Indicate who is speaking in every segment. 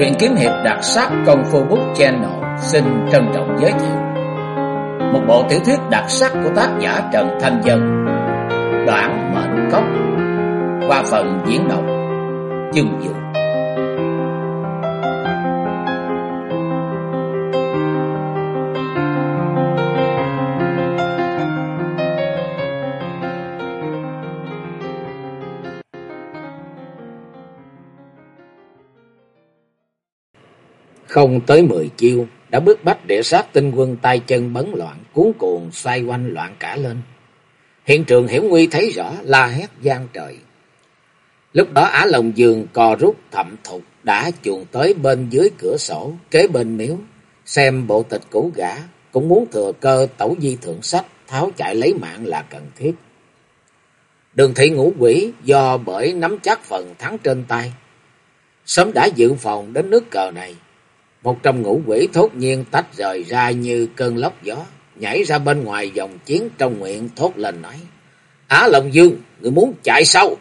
Speaker 1: Truyện kiếm hiệp đặc sắc Công Phu Book Channel xin trân trọng giới thiệu một bộ tiểu thuyết đặc sắc của tác giả Trần Thanh Dân, Đoạn Mệnh Cốc, qua phần diễn đọc Dương Dương. Không tới 10 chiêu đã bức bách Địa Sát tinh quân tay chân bấn loạn, cuống cuồng xoay quanh loạn cả lên. Hiện trường hiểm nguy thấy rõ, la hét vang trời. Lúc đó Á Long Dương co rút thậm thục đã chuồn tới bên dưới cửa sổ kế bên miếu, xem bộ tịch cũ gã, cũng muốn thừa cơ tẩu di thượng sách, tháo chạy lấy mạng là cần thiết. Đường Thị Ngũ Quỷ do bởi nắm chắc phần thắng trên tay, sớm đã dự phòng đến nước cờ này. Một trong ngũ quỷ thốt nhiên tách rời ra như cơn lốc gió, nhảy ra bên ngoài dòng chiến trong nguyện thốt lên nói: Á Long Dương, người muốn chạy sao?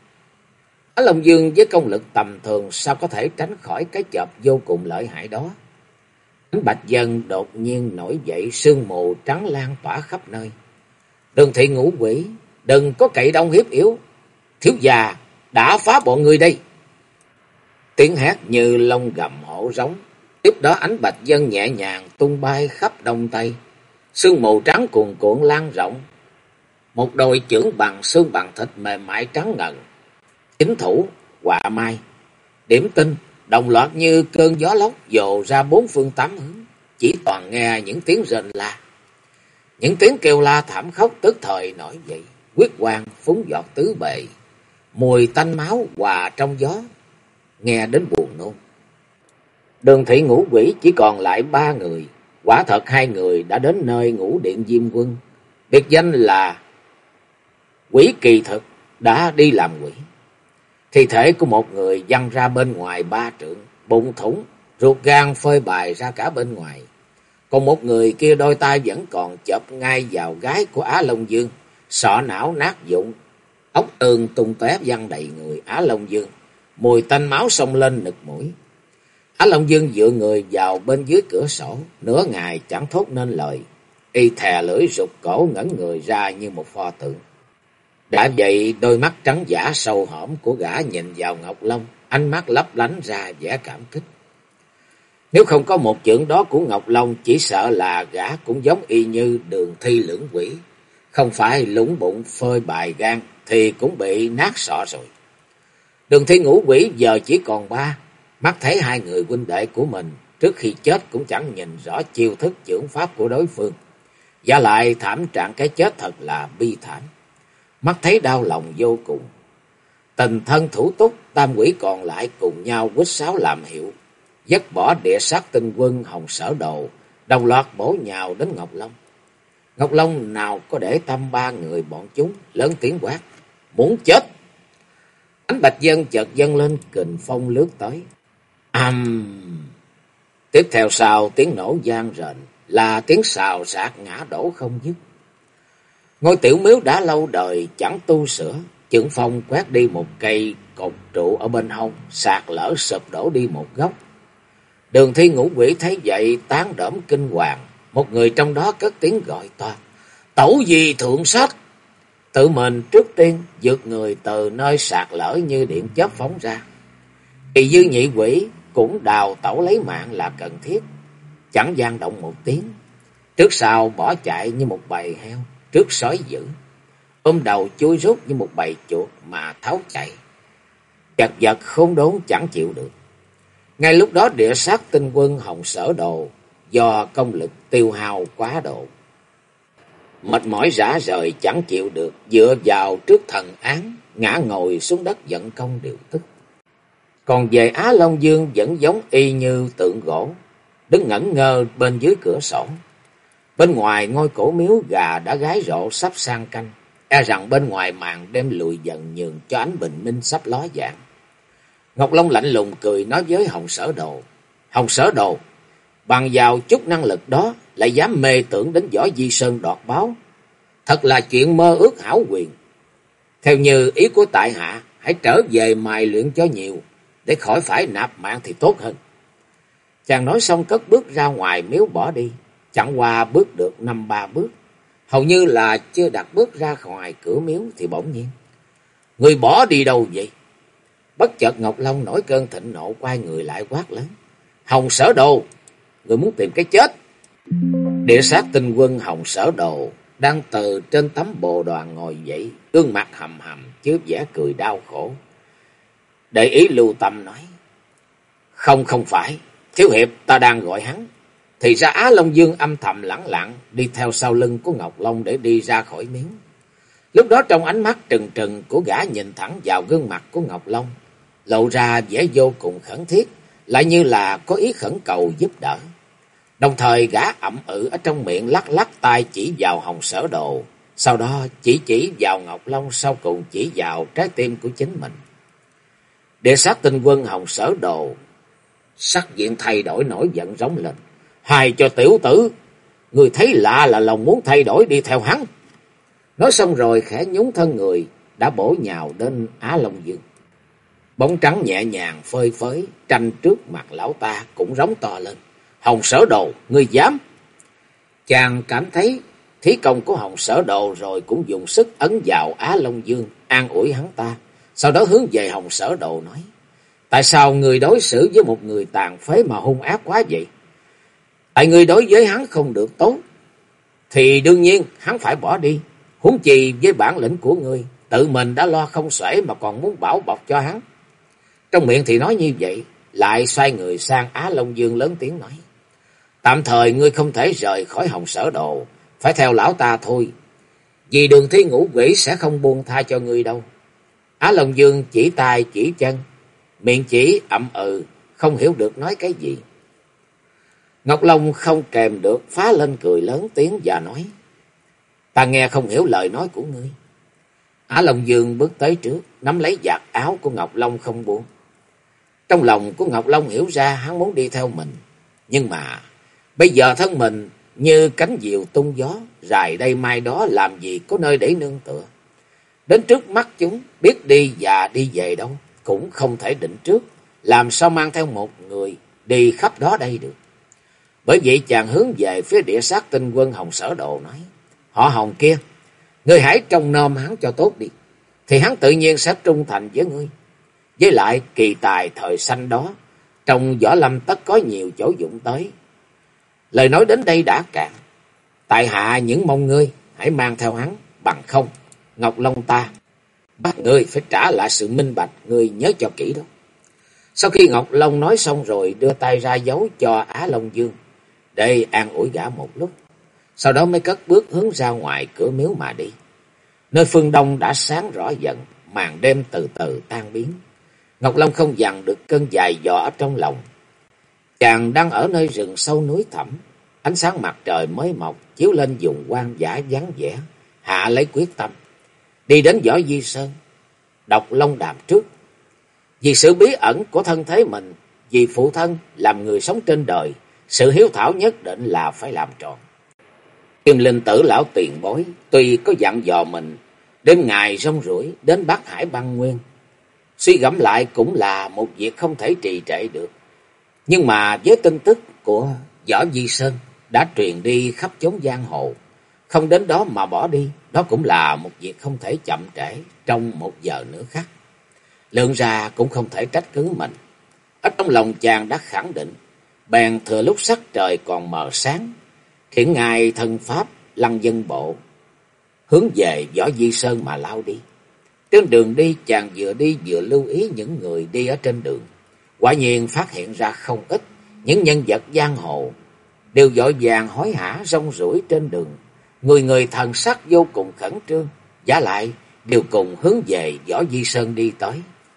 Speaker 1: Á Long Dương với công lực tầm thường sao có thể tránh khỏi cái chộp vô cùng lợi hại đó. Ánh bạch dân đột nhiên nổi dậy, sương mù trắng lan tỏa khắp nơi. Đường Thị Ngũ Quỷ, đừng có cậy đông hiếp yếu, thiếu già đã phá bọn người đây. Tiếng hét như lông gầm hổ rống. Tiếp đó ánh bạch dân nhẹ nhàng tung bay khắp đông tây, sương mù trắng cuồn cuộn lan rộng. Một đôi chưởng bằng xương bằng thịt mềm mại trắng ngần, chính thủ, quạ mai, điểm tinh, đồng loạt như cơn gió lốc dồ ra bốn phương tám hướng, chỉ toàn nghe những tiếng rền la. Những tiếng kêu la thảm khốc tức thời nổi dậy, huyết quang phúng giọt tứ bề, mùi tanh máu hòa trong gió, nghe đến buồn nôn. Đường Thị Ngũ Quỷ chỉ còn lại 3 người, quả thật 2 người đã đến nơi Ngũ Điện Diêm Quân, biệt danh là Quỷ Kỳ Thực, đã đi làm quỷ. Thi thể của một người văng ra bên ngoài 3 trượng, bụng thủng, ruột gan phơi bày ra cả bên ngoài. Còn một người kia đôi tay vẫn còn chộp ngay vào gái của Á Long Dương, sọ não nát vụn, ốc ương tung tóe văng đầy người Á Long Dương, mùi tanh máu xông lên nực mũi. Á Long Dương dựa người vào bên dưới cửa sổ, nửa ngày chẳng thốt nên lời, y thè lưỡi rụt cổ ngẩn người ra như một pho tượng. Đã vậy đôi mắt trắng dã sâu hõm của gã nhìn vào Ngọc Long, ánh mắt lấp lánh ra vẻ cảm kích. Nếu không có một chưởng đó của Ngọc Long, chỉ sợ là gã cũng giống y như Đường Thi Lưỡng Quỷ, không phải lũng bụng phơi bày gan thì cũng bị nát sọ rồi. Đường Thi Ngũ Quỷ giờ chỉ còn 3. Mắt thấy 2 người huynh đệ của mình trước khi chết cũng chẳng nhìn rõ chiêu thức chưởng pháp của đối phương. Và lại thảm trạng cái chết thật là bi thảm. Mắt thấy đau lòng vô cùng. Tình thân thủ túc, tam quỷ còn lại cùng nhau quýt sáo làm hiệu, dứt bỏ Địa Sát tinh quân Hồng Sở Đồ, đồng loạt bổ nhào đến Ngọc Long. Ngọc Long nào có để tâm 3 người bọn chúng, lớn tiếng quát: Muốn chết! Ánh bạch dân chợt dâng lên, kình phong lướt tới. Tiếp theo sau tiếng nổ vang rền là tiếng xào xạc ngã đổ không dứt. Ngôi tiểu miếu đã lâu đời chẳng tu sửa, chưởng phong quét đi một cây cột trụ ở bên hông, sạt lở sụp đổ đi một góc. Đường Thi Ngũ Quỷ thấy vậy tán đỡm kinh hoàng, một người trong đó cất tiếng gọi to: Tẩu gì thượng sách! Tự mình trước tiên vượt người từ nơi sạt lở như điện chớp phóng ra. Kỳ Dư Nhị Quỷ cũng đào tẩu lấy mạng là cần thiết, chẳng gian động một tiếng, trước sau bỏ chạy như một bầy heo trước sói dữ, ôm đầu chui rút như một bầy chuột mà tháo chạy, chật vật khốn đốn chẳng chịu được. Ngay lúc đó Địa Sát tinh quân Hồng Sở Đồ do công lực tiêu hao quá độ, mệt mỏi rã rời chẳng chịu được, dựa vào trước thần án ngã ngồi xuống đất giận công điều tức. Còn về Á Long Dương vẫn giống y như tượng gỗ, đứng ngẩn ngơ bên dưới cửa sổ. Bên ngoài ngôi cổ miếu gà đã gái rộ sắp sang canh, e rằng bên ngoài màn đêm lùi dần nhường cho ánh bình minh sắp ló dạng. Ngọc Long lạnh lùng cười nói với Hồng Sở Đồ: Hồng Sở Đồ, bằng vào chút năng lực đó lại dám mê tưởng đến Võ Di Sơn đoạt báo, thật là chuyện mơ ước hão quyền. Theo như ý của tại hạ, hãy trở về mài luyện cho nhiều, để khỏi phải nạp mạng thì tốt hơn. Chàng nói xong cất bước ra ngoài miếu bỏ đi. Chẳng qua bước được 5-3 bước, hầu như là chưa đặt bước ra ngoài cửa miếu thì bỗng nhiên: "Người bỏ đi đâu vậy?" Bất chợt Ngọc Long nổi cơn thịnh nộ, quay người lại quát lớn: "Hồng Sở Đồ, người muốn tìm cái chết!" Địa sát tinh quân Hồng Sở Đồ đang từ trên tấm bồ đoàn ngồi dậy, gương mặt hầm hầm chứa vẻ cười đau khổ. Để ý lưu tâm nói: Không phải, thiếu hiệp ta đang gọi hắn." Thì ra Á Long Dương âm thầm lẳng lặng đi theo sau lưng của Ngọc Long để đi ra khỏi miếu. Lúc đó trong ánh mắt trừng trừng của gã nhìn thẳng vào gương mặt của Ngọc Long, lộ ra vẻ vô cùng khẩn thiết, lại như là có ý khẩn cầu giúp đỡ. Đồng thời gã ậm ừ ở trong miệng, lắc lắc tay chỉ vào Hồng Sở Đồ, sau đó chỉ vào Ngọc Long, sau cùng chỉ vào trái tim của chính mình. Địa sát tinh quân Hồng Sở Đồ sắc diện thay đổi, nổi giận rống lên: "Hài cho tiểu tử, người thấy lạ là lòng muốn thay đổi đi theo hắn." Nói xong rồi khẽ nhún thân người, đã bổ nhào đến Á Long Dương. Bóng trắng nhẹ nhàng phơi phới tranh trước mặt lão ta, cũng rống to lên: "Hồng Sở Đồ, ngươi dám!" Chàng cảm thấy thí công của Hồng Sở Đồ rồi, cũng dùng sức ấn vào Á Long Dương, an ủi hắn ta. Sau đó hướng về Hồng Sở Đồ nói: "Tại sao người đối xử với một người tàn phế mà hung ác quá vậy? Tại người đối với hắn không được tốt, thì đương nhiên hắn phải bỏ đi. Huống chi với bản lĩnh của ngươi, tự mình đã lo không xuể mà còn muốn bảo bọc cho hắn." Trong miệng thì nói như vậy, lại xoay người sang Á Long Dương lớn tiếng nói: "Tạm thời ngươi không thể rời khỏi Hồng Sở Đồ, phải theo lão ta thôi. Vì Đường Thi Ngũ Quỷ sẽ không buông tha cho ngươi đâu." Á Long Dương chỉ tay chỉ chân, miệng chỉ ậm ừ, không hiểu được nói cái gì. Ngọc Long không kèm được phá lên cười lớn tiếng và nói: "Ta nghe không hiểu lời nói của ngươi." Á Long Dương bước tới trước, nắm lấy vạt áo của Ngọc Long không buông. Trong lòng của Ngọc Long hiểu ra hắn muốn đi theo mình, nhưng mà bây giờ thân mình như cánh diều tung gió, rày đây mai đó, làm gì có nơi để nương tựa. Đến trước mắt chúng, biết đi và đi về đâu cũng không thể định trước, làm sao mang theo một người đi khắp đó đây được. Bởi vậy chàng hướng về phía địa sát tinh quân Hồng Sở Đồ nói: "Họ Hồng kia, ngươi hãy trông nom hắn cho tốt đi, thì hắn tự nhiên sẽ trung thành với ngươi. Với lại kỳ tài thời sanh đó, trong võ lâm tất có nhiều chỗ dụng tới." Lời nói đến đây đã cạn, tại hạ những mong ngươi hãy mang theo hắn, bằng không Ngọc Long ta bắt ngươi phải trả lại sự minh bạch, ngươi nhớ cho kỹ đó. Sau khi Ngọc Long nói xong rồi, đưa tay ra dấu cho Á Long Dương để an ủi gã một lúc, sau đó mới cất bước hướng ra ngoài cửa miếu mà đi. Nơi phương đông đã sáng rõ dần, màn đêm từ từ tan biến. Ngọc Long không dằn được cơn dài dò ở trong lòng. Chàng đang ở nơi rừng sâu núi thẳm, ánh sáng mặt trời mới mọc chiếu lên vùng hoang dã vắng vẻ, hạ lấy quyết tâm đi đến Võ Di Sơn, đọc Long Đàm trước. Vì sự bí ẩn của thân thế mình, vì phụ thân làm người sống trên đời, sự hiếu thảo nhất định là phải làm tròn. Kim Linh Tử lão tiền bối tuy có dặn dò mình đêm ngày rong ruổi đến Bắc Hải băng nguyên, suy gẫm lại cũng là một việc không thể trì trệ được. Nhưng mà với tin tức của Võ Di Sơn đã truyền đi khắp chốn giang hồ, không đến đó mà bỏ đi, đó cũng là một việc không thể chậm trễ trong một giờ nữa khác. Lượng ra cũng không thể trách cứ mình. Ở trong lòng chàng đã khẳng định, bèn thừa lúc sắc trời còn mờ sáng, khiển ngài thân pháp lăng dân bộ, hướng về Võ Di Sơn mà lao đi. Trên đường đi chàng vừa đi vừa lưu ý những người đi ở trên đường. Quả nhiên phát hiện ra không ít những nhân vật giang hồ đều vội vàng hối hả rong ruổi trên đường, người người thần sắc vô cùng khẩn trương, vả lại đều cùng hướng về Võ Di Sơn đi tới.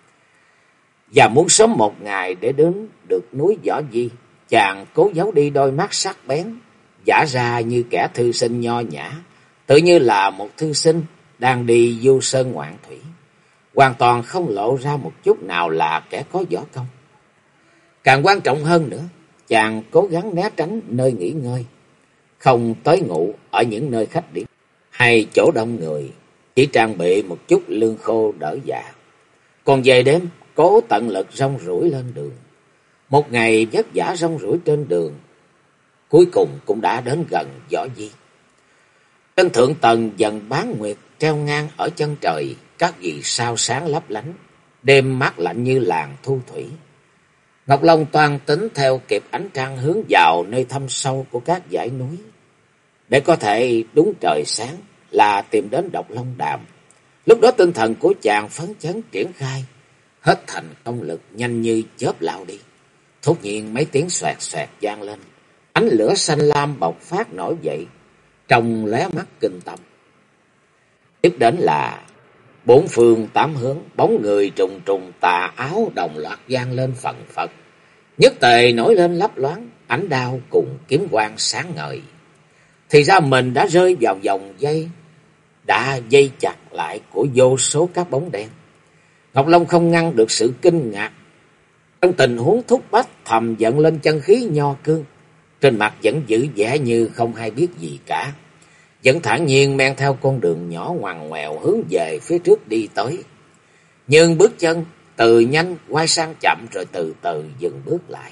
Speaker 1: Và muốn sớm một ngày để đến được núi Võ Di, chàng cố giấu đi đôi mắt sắc bén, giả ra như kẻ thư sinh nho nhã, tự như là một thư sinh đang đi du sơn ngoạn thủy, hoàn toàn không lộ ra một chút nào là kẻ có võ công. Càng quan trọng hơn nữa, chàng cố gắng né tránh nơi nghỉ ngơi, không tới ngủ ở những nơi khách điếm hay chỗ đông người, chỉ trang bị một chút lương khô đỡ dạ. Còn về đêm, cố tận lực rong ruổi lên đường. Một ngày vất vả rong ruổi trên đường, cuối cùng cũng đã đến gần Võ Di. Trên thượng tầng dần bán nguyệt treo ngang ở chân trời, các vì sao sáng lấp lánh, đêm mát lạnh như làng thu thủy. Ngọc Long toan tính theo kịp ánh trăng hướng vào nơi thâm sâu của các dãy núi, để có thể đúng trời sáng là tìm đến Độc Long Đàm. Lúc đó tinh thần của chàng phấn chấn triển khai, hết thành công lực nhanh như chớp lao đi. Thốt nhiên mấy tiếng xoẹt xoẹt vang lên, ánh lửa xanh lam bộc phát nổi dậy, trông lóe mắt kinh tâm. Tiếp đến là bốn phương tám hướng, bóng người trùng trùng tà áo đồng loạt vang lên phần phật, nhất tề nổi lên lấp loáng, ánh đao cùng kiếm quang sáng ngời. Thì ra mình đã rơi vào vòng dây, đã dây chặt lại của vô số các bóng đen. Ngọc Long không ngăn được sự kinh ngạc, trong tình huống thúc bách thầm giận lên chân khí nho cương, trên mặt vẫn giữ vẻ như không hay biết gì cả, vẫn thản nhiên men theo con đường nhỏ ngoằn ngoèo hướng về phía trước đi tới. Nhưng bước chân từ nhanh quay sang chậm, rồi từ từ dừng bước lại.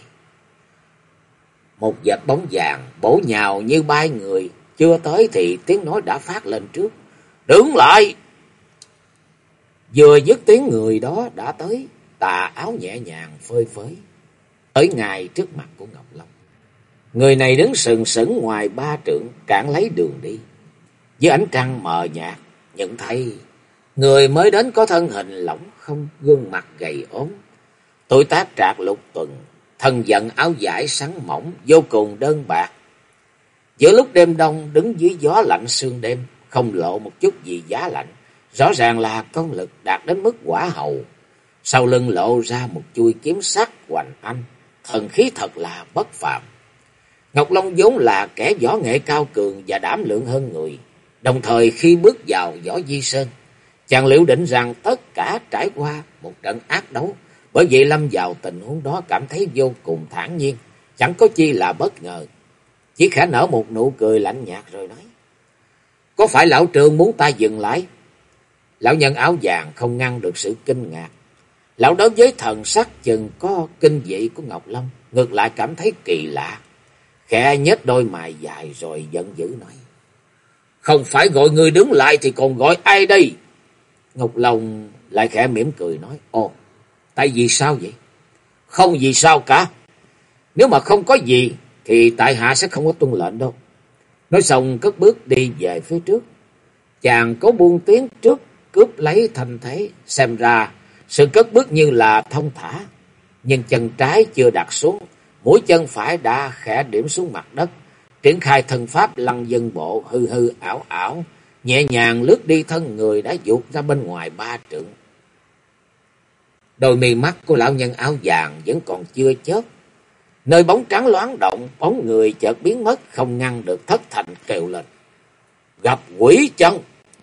Speaker 1: Một vệt bóng vàng bổ nhào như bay người, chưa tới thì tiếng nói đã phát lên trước: "Đứng lại!" Vừa dứt tiếng, người đó đã tới, tà áo nhẹ nhàng phơi phới tới ngay trước mặt của Ngọc Long. Người này đứng sừng sững ngoài 3 trượng, cản lấy đường đi. Dưới ánh trăng mờ nhạt, nhận thấy người mới đến có thân hình lỏng không, gương mặt gầy ốm, tuổi tác trạc lục tuần, thân giận áo vải sắn mỏng vô cùng đơn bạc. Giữa lúc đêm đông đứng dưới gió lạnh sương đêm, không lộ một chút gì giá lạnh, rõ ràng là công lực đạt đến mức quả hậu. Sau lưng lộ ra một chuôi kiếm sắc hoành anh, thần khí thật là bất phàm. Ngọc Long vốn là kẻ võ nghệ cao cường và đảm lượng hơn người, đồng thời khi bước vào Võ Di Sơn, chàng liệu định rằng tất cả trải qua một trận ác đấu, bởi vậy lâm vào tình huống đó cảm thấy vô cùng thản nhiên, chẳng có chi là bất ngờ. Chỉ khẽ nở một nụ cười lạnh nhạt rồi nói: "Có phải lão Trương muốn ta dừng lại?" Lão nhân áo vàng không ngăn được sự kinh ngạc. Lão đối với thần sắc chừng có kinh dị của Ngọc Long ngược lại cảm thấy kỳ lạ, khẽ nhếch đôi mày dài rồi giận dữ nói: "Không phải gọi người đứng lại thì còn gọi ai đây?" Ngọc Long lại khẽ mỉm cười nói: "Ồ, tại vì sao vậy?" "Không vì sao cả. Nếu mà không có gì thì tại hạ sẽ không có tuân lệnh đâu." Nói xong cất bước đi về phía trước. Chàng có buông tiếng trước cướp lấy thành thế, xem ra sự cất bước như là thông thả, nhưng chân trái chưa đặt xuống, mũi chân phải đã khẽ điểm xuống mặt đất, triển khai thân pháp lăng dân bộ hư hư ảo ảo, nhẹ nhàng lướt đi, thân người đã vụt ra bên ngoài 3 trượng. Đôi mi mắt của lão nhân áo vàng vẫn còn chưa chớp, nơi bóng trắng loáng động, bóng người chợt biến mất, không ngăn được thất thanh kêu lên: "Gặp quỷ chân!"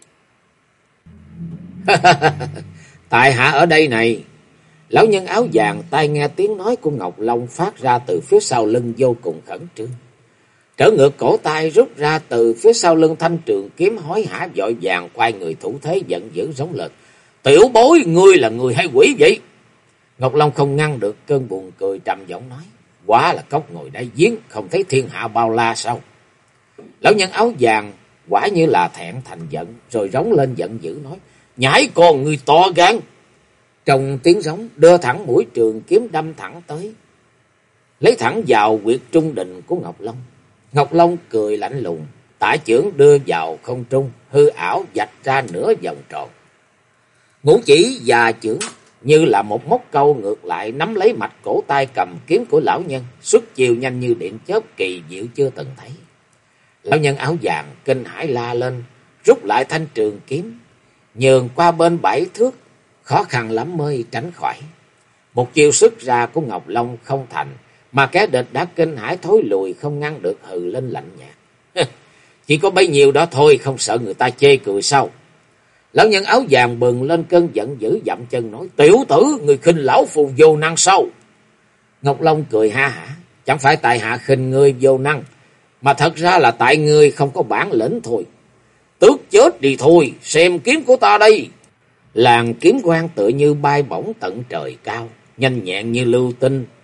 Speaker 1: "Tại hạ ở đây này." Lão nhân áo vàng tai nghe tiếng nói của Ngọc Long phát ra từ phía sau lưng vô cùng khẩn trương, trở ngược cổ tay rút ra từ phía sau lưng thanh trường kiếm, hối hả vội vàng quay người thủ thế, giận dữ giống lên: "Tiểu bối, ngươi là người hay quỷ vậy?" Ngọc Long không ngăn được cơn buồn cười, trầm giọng nói: "Quá là cốc ngồi đáy giếng, không thấy thiên hạ bao la sao?" Lão nhân áo vàng quả như là thẹn thành giận, rồi rống lên giận dữ nói: "Nhãi con người to gan!" Trong tiếng giống đưa thẳng mũi trường kiếm đâm thẳng tới, lấy thẳng vào huyệt trung đình của Ngọc Long. Ngọc Long cười lạnh lùng, tả chưởng đưa vào không trung, hư ảo vạch ra nửa vòng tròn. Ngũ chỉ và chưởng như là một móc câu ngược lại nắm lấy mạch cổ tay cầm kiếm của lão nhân, xuất chiêu nhanh như điện chớp, kỳ diệu chưa từng thấy. Lão nhân áo vàng kinh hãi la lên, rút lại thanh trường kiếm, nhường qua bên 7 thước, khó khăn lắm mới tránh khỏi. Một chiêu xuất ra của Ngọc Long không thành, mà kẻ địch đã kinh hãi thối lùi, không ngăn được hừ lên lạnh nhạt: "Chỉ có bấy nhiêu đó thôi, không sợ người ta chê cười sao?" Lão nhân áo vàng bừng lên cơn giận dữ, dậm chân nói: "Tiểu tử, người khinh lão phù vô năng sao?" Ngọc Long cười ha hả: "Chẳng phải tại hạ khinh ngươi vô năng, mà thật ra là tại ngươi không có bản lĩnh thôi. Tước chết đi thôi, xem kiếm của ta đây." Làn kiếm quang tựa như bay bổng tận trời cao, nhanh nhẹn như lưu tinh,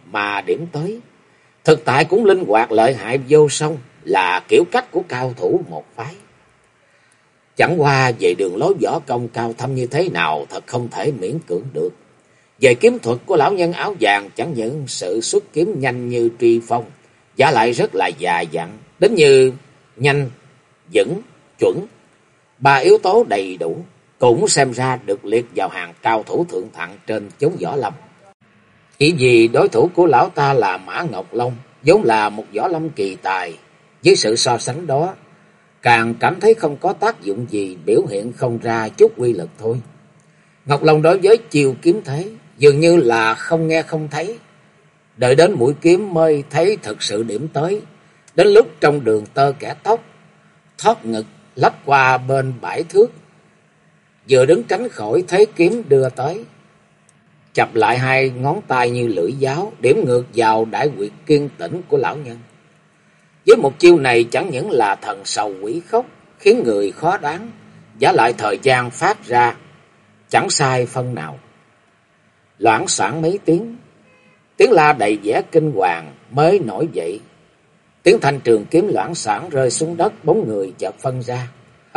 Speaker 1: mà điểm tới. Thực tại cũng linh hoạt lợi hại vô song, là kiểu cách của cao thủ một phái. Chẳng qua về đường lối võ công cao thâm như thế nào thật không thể miễn cưỡng được. Về kiếm thuật của lão nhân áo vàng chẳng những sự xuất kiếm nhanh như truy phong, giá lại rất là già dặn, đến như nhanh, vững, chuẩn. Ba yếu tố đầy đủ, cũng xem ra được liệt vào hàng cao thủ thượng thặng trên chốn võ lâm. Chỉ vì đối thủ của lão ta là Mã Ngọc Long, vốn là một võ lâm kỳ tài, với sự so sánh đó, càng cảm thấy không có tác dụng gì, biểu hiện không ra chút uy lực thôi. Ngọc Long đối với chiêu kiếm thế, dường như là không nghe không thấy. Đợi đến mũi kiếm mới thấy thực sự điểm tới. Đến lúc trong đường tơ kẻ tóc, thoát ngực lách qua bên bãi thước, vừa đứng tránh khỏi thấy kiếm đưa tới, chập lại hai ngón tay như lưỡi giáo, điểm ngược vào đại huyệt kiên tĩnh của lão nhân. Với một chiêu này chẳng những là thần sầu quỷ khóc, khiến người khó đoán, giả lại thời gian phát ra chẳng sai phân nào. Loảng xoảng mấy tiếng, tiếng la đầy vẻ kinh hoàng mới nổi dậy. Tiếng thanh trường kiếm loảng xoảng rơi xuống đất, bóng người chợt phân ra.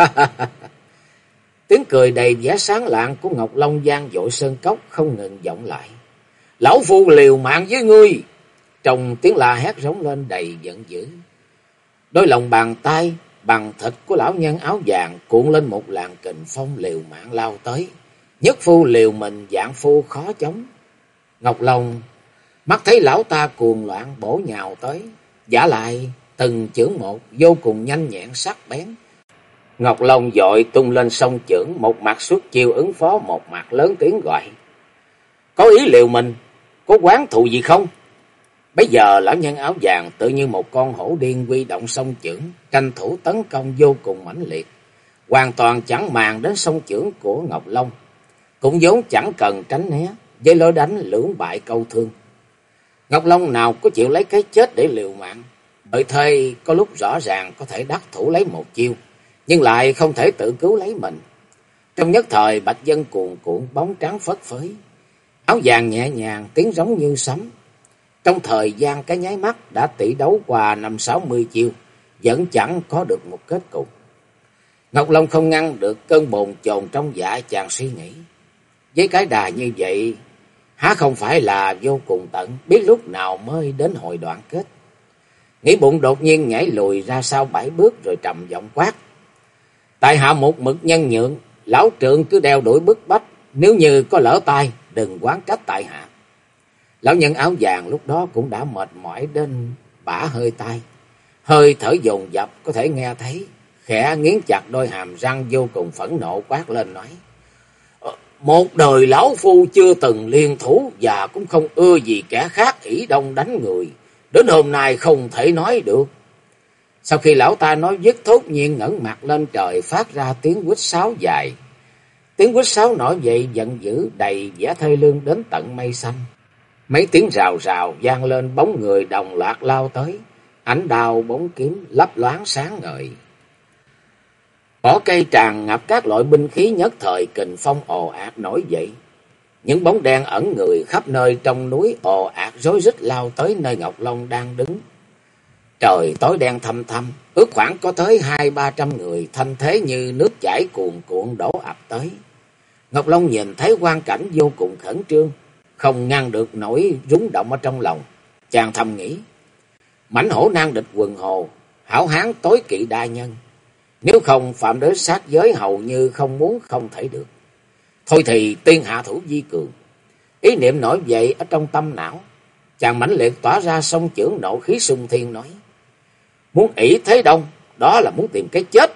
Speaker 1: Tiếng cười đầy vẻ sáng lạng của Ngọc Long vang dội sơn cốc không ngừng vọng lại. Lão phu liều mạng với ngươi! Trong tiếng la hét rống lên đầy giận dữ. Đôi lòng bàn tay bằng thịt của lão nhân áo vàng cuộn lên một làn kình phong liều mạng lao tới. Nhất phu liều mình, dạng phu khó chống. Ngọc Long mắt thấy lão ta cuồng loạn bổ nhào tới, giả lại từng chưởng một vô cùng nhanh nhẹn sắc bén. Ngọc Long vội tung lên song chưởng, một mặt xuất chiêu ứng phó, một mặt lớn tiếng gọi: Có ý liều mình, có oán thù gì không? Bây giờ lão nhân áo vàng tự như một con hổ điên huy động song chưởng, tranh thủ tấn công vô cùng mãnh liệt, hoàn toàn chẳng màng đến song chưởng của Ngọc Long, cũng vốn chẳng cần tránh né, với lối đánh lưỡng bại câu thương. Ngọc Long nào có chịu lấy cái chết để liều mạng, bởi thế có lúc rõ ràng có thể đắc thủ lấy một chiêu, nhưng lại không thể tự cứu lấy mình. Trong nhất thời bạch dân cuồn cuộn, bóng trắng phất phới, áo vàng nhẹ nhàng, tiếng giống như sấm. Trong thời gian cái nháy mắt đã tỷ đấu qua 50-60 chiêu, vẫn chẳng có được một kết cục. Ngọc Long không ngăn được cơn bồn chồn trong dạ, chàng suy nghĩ. Với cái đà như vậy, há không phải là vô cùng tận, biết lúc nào mới đến hồi đoạn kết. Nghĩ bụng đột nhiên nhảy lùi ra sau 7 bước rồi trầm giọng quát: Tại hạ một mực nhân nhượng, lão trượng cứ đeo đuổi bức bách, nếu như có lỡ tay, đừng oán trách tại hạ. Lão nhân áo vàng lúc đó cũng đã mệt mỏi đến bả hơi tai, hơi thở dồn dập có thể nghe thấy, khẽ nghiến chặt đôi hàm răng vô cùng phẫn nộ quát lên nói: Một đời lão phu chưa từng liên thủ và cũng không ưa gì kẻ khác ỷ đông đánh người, đến hôm nay không thể nói được. Sau khi lão ta nói dứt, thốt nhiên ngẩng mặt lên trời, phát ra tiếng huýt sáo dài. Tiếng huýt sáo nổi dậy giận dữ, đầy vẻ thê lương đến tận mây xanh. Mấy tiếng rào rào vang lên, bóng người đồng loạt lao tới, ánh đao bóng kiếm lấp loáng sáng ngời. Cỏ cây tràn ngập các loại binh khí, nhất thời kình phong ồ ạt nổi dậy. Những bóng đen ẩn người khắp nơi trong núi ồ ạt rối rít lao tới nơi Ngọc Long đang đứng. Trời tối đen thăm thăm, ước khoảng có tới 200-300 người, thanh thế như nước chảy cuồn cuộn đổ ập tới. Ngọc Long nhìn thấy quang cảnh vô cùng khẩn trương, không ngăn được nỗi rúng động ở trong lòng. Chàng thầm nghĩ: mãnh hổ nan địch quần hồ, hảo hán tối kỵ đa nhân. Nếu không phạm đến sát giới hầu như không muốn không thể được. Thôi thì tiên hạ thủ vi cường. Ý niệm nổi dậy ở trong tâm não. Chàng mãnh liệt tỏa ra song chưởng nộ khí xung thiên nói: muốn ỷ thế đông, đó là muốn tìm cái chết.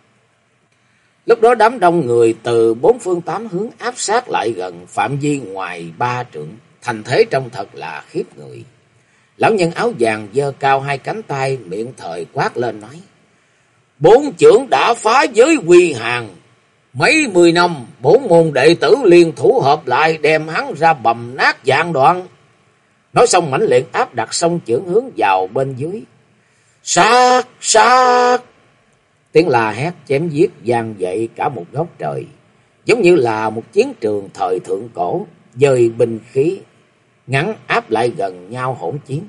Speaker 1: Lúc đó đám đông người từ 4 phương 8 hướng áp sát lại gần, phạm vi ngoài 3 trượng, thành thế trông thật là khiếp người. Lão nhân áo vàng giơ cao hai cánh tay, miệng thời quát lên nói: 4 chưởng đã phá giới quy hàng, mấy 10 năm 4 môn đệ tử liên thủ hợp lại đem hắn ra bầm nát vạn đoạn. Nói xong mãnh liệt áp đặt song chưởng hướng vào bên dưới. Sát, sát! Tiếng la hét chém giết vang dậy cả một góc trời, giống như là một chiến trường thời thượng cổ, dời binh khí. ngắn áp lại gần nhau hỗn chiến.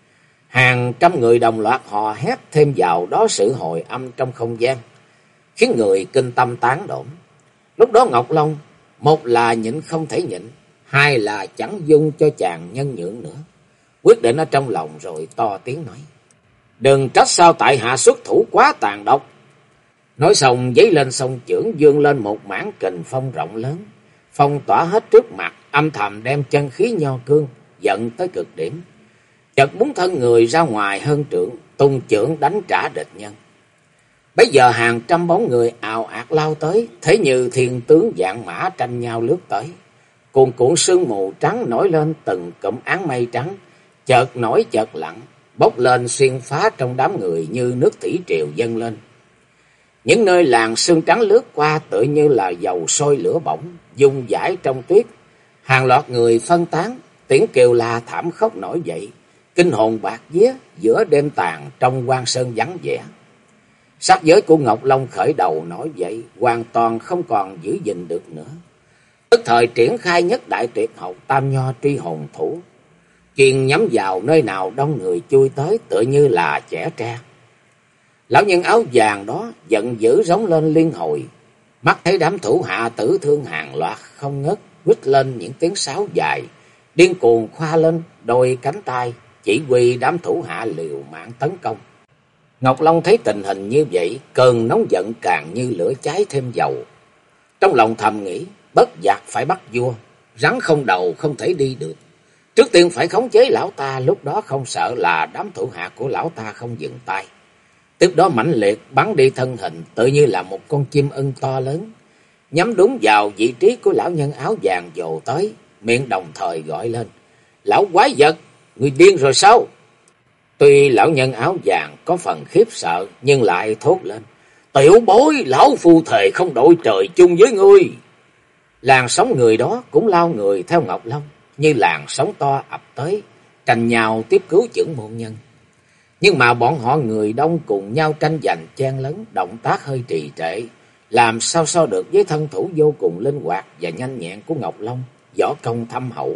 Speaker 1: Hàng trăm người đồng loạt hò hét thêm vào đó sự hồi âm trong không gian, khiến người kinh tâm tán đổn. Lúc đó Ngọc Long, một là nhịn không thể nhịn, hai là chẳng dung cho chàng nhân nhượng nữa. Quyết định ở trong lòng rồi to tiếng nói: "Đừng trách sao tại hạ xuất thủ quá tàn độc." Nói xong giấy lên song chưởng vươn lên một mảng kình phong rộng lớn, phong tỏa hết trước mặt, âm thầm đem chân khí nho cương dẫn tới cực điểm. Chợt muốn thân người ra ngoài hơn trượng, tung chưởng đánh trả địch nhân. Bấy giờ hàng trăm bóng người ào ạt lao tới, thế như thiên tướng vạn mã tranh nhau lướt tới. Cuồn cuộn sương mù trắng nổi lên từng cụm áng mây trắng, chợt nổi chợt lặng, bốc lên xuyên phá trong đám người như nước thủy triều dâng lên. Những nơi làn sương trắng lướt qua tựa như là dầu sôi lửa bỏng, dung dãi trong tuyết. Hàng loạt người phân tán, tiếng kêu la thảm khốc nổi dậy, kinh hồn bạt vía giữa đêm tàn trong hoang sơn vắng vẻ. Sát giới của Ngọc Long khởi đầu nổi dậy, hoàn toàn không còn giữ gìn được nữa. Tức thời triển khai nhất đại tuyệt học Tam Nho Truy Hồn Thủ, chuyên nhắm vào nơi nào đông người chui tới tựa như là chẻ tre. Lão nhân áo vàng đó giận dữ rống lên liên hồi, mắt thấy đám thủ hạ tử thương hàng loạt không ngớt, quýt lên những tiếng sáo dài, điên cuồng khoa lên đôi cánh tay, chỉ huy đám thủ hạ liều mạng tấn công. Ngọc Long thấy tình hình như vậy, cơn nóng giận càng như lửa cháy thêm dầu. Trong lòng thầm nghĩ, bất giặc phải bắt vua, rắn không đầu không thể đi được. Trước tiên phải khống chế lão ta, lúc đó không sợ là đám thủ hạ của lão ta không dừng tay. Tiếp đó mãnh liệt bắn đi thân hình tự như là một con chim ưng to lớn, nhắm đúng vào vị trí của lão nhân áo vàng dồ tới, miệng đồng thời gọi lên: "Lão quái vật, người điên rồi sao?" Tuy lão nhân áo vàng có phần khiếp sợ, nhưng lại thốt lên: "Tiểu bối, lão phu thề không đội trời chung với ngươi." Làn sóng người đó cũng lao người theo Ngọc Long, như làn sóng to ập tới, tranh nhau tiếp cứu chưởng môn nhân. Nhưng mà bọn họ người đông cùng nhau tranh giành chen lấn, động tác hơi trì trệ, làm sao so được với thân thủ vô cùng linh hoạt và nhanh nhẹn của Ngọc Long, võ công thâm hậu.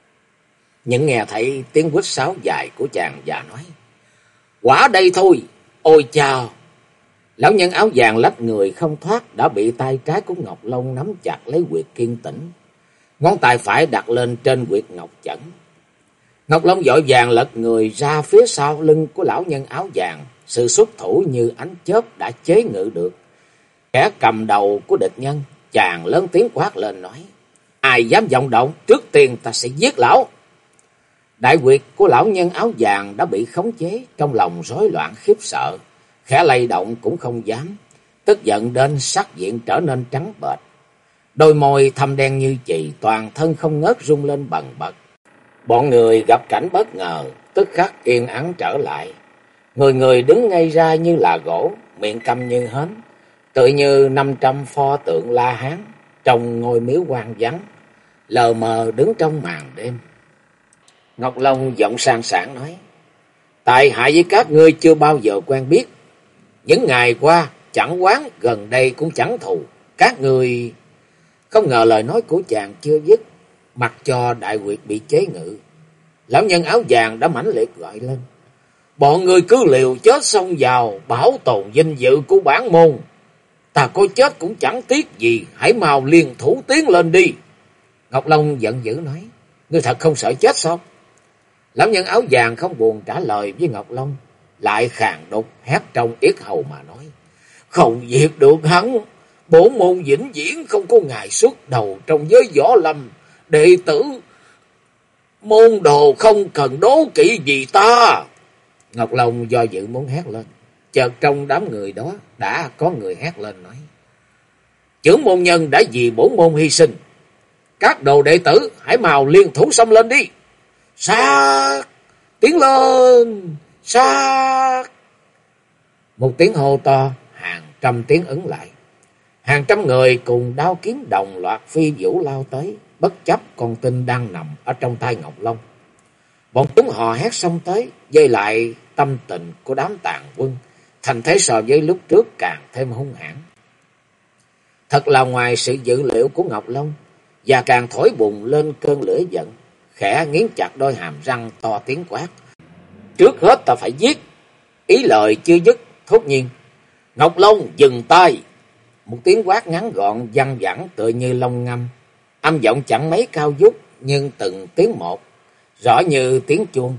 Speaker 1: Những nghe thấy tiếng huýt sáo dài của chàng già nói: "Quả đây thôi, ôi chao!" Lão nhân áo vàng lách người không thoát, đã bị tay trái của Ngọc Long nắm chặt lấy huyệt kiên tĩnh, ngón tay phải đặt lên trên huyệt ngọc chẩn. Ngọc Long vội vàng lật người ra phía sau lưng của lão nhân áo vàng, sự xuất thủ như ánh chớp đã chế ngự được kẻ cầm đầu của địch nhân. Chàng lớn tiếng quát lên nói: "Ai dám vọng động, trước tiên ta sẽ giết lão." Đại huyệt của lão nhân áo vàng đã bị khống chế, trong lòng rối loạn khiếp sợ, khẽ lay động cũng không dám, tức giận đến sắc diện trở nên trắng bệch, đôi môi thâm đen như chì, toàn thân không ngớt rung lên bần bật. Bọn người gặp cảnh bất ngờ, tức khắc yên ắng trở lại, người người đứng ngây ra như là gỗ, miệng câm như hến, tự như 500 pho tượng La Hán trong ngôi miếu hoang vắng, lờ mờ đứng trong màn đêm. Ngọc Long giọng sang sảng nói: "Tại hạ với các ngươi chưa bao giờ quen biết, những ngày qua chẳng oán, gần đây cũng chẳng thù. Các ngươi..." Không ngờ lời nói của chàng chưa dứt, mặc cho đại huyệt bị chế ngự, lão nhân áo vàng đã mãnh liệt gọi lên: "Bọn người cứ liều chết xông vào, bảo tồn vinh dự của bản môn. Ta có chết cũng chẳng tiếc gì, hãy mau liên thủ tiến lên đi." Ngọc Long giận dữ nói: "Ngươi thật không sợ chết sao?" Lão nhân áo vàng không buồn trả lời với Ngọc Long, lại khàn đục hét trong yết hầu mà nói: "Không diệt được hắn, bổn môn vĩnh viễn không có ngày xuất đầu trong giới võ lâm. Đệ tử môn đồ không cần đố kỵ gì ta." Ngọc Long do dự muốn hét lên, chợt trong đám người đó đã có người hét lên nói: "Chưởng môn nhân đã vì bổn môn hy sinh, các đồ đệ tử hãy mau liên thủ xông lên đi. Sát! Tiến lên! Sát!" Một tiếng hô to, hàng trăm tiếng ứng lại. Hàng trăm người cùng đao kiếm đồng loạt phi vũ lao tới, bất chấp con tin đang nằm ở trong tay Ngọc Long. Bọn chúng hò hét xông tới, dây lại tâm tình của đám tàn quân, thành thế so với lúc trước càng thêm hung hãn. Thật là ngoài sự dự liệu của Ngọc Long, và càng thổi bùng lên cơn lửa giận. khẽ nghiến chặt đôi hàm răng, to tiếng quát: "Trước hết ta phải giết!" Ý lời chưa dứt, thốt nhiên: "Ngọc Long, dừng tay!" Một tiếng quát ngắn gọn văng vẳng tựa như long ngâm, âm vọng chẳng mấy cao vút, nhưng từng tiếng một, rõ như tiếng chuông,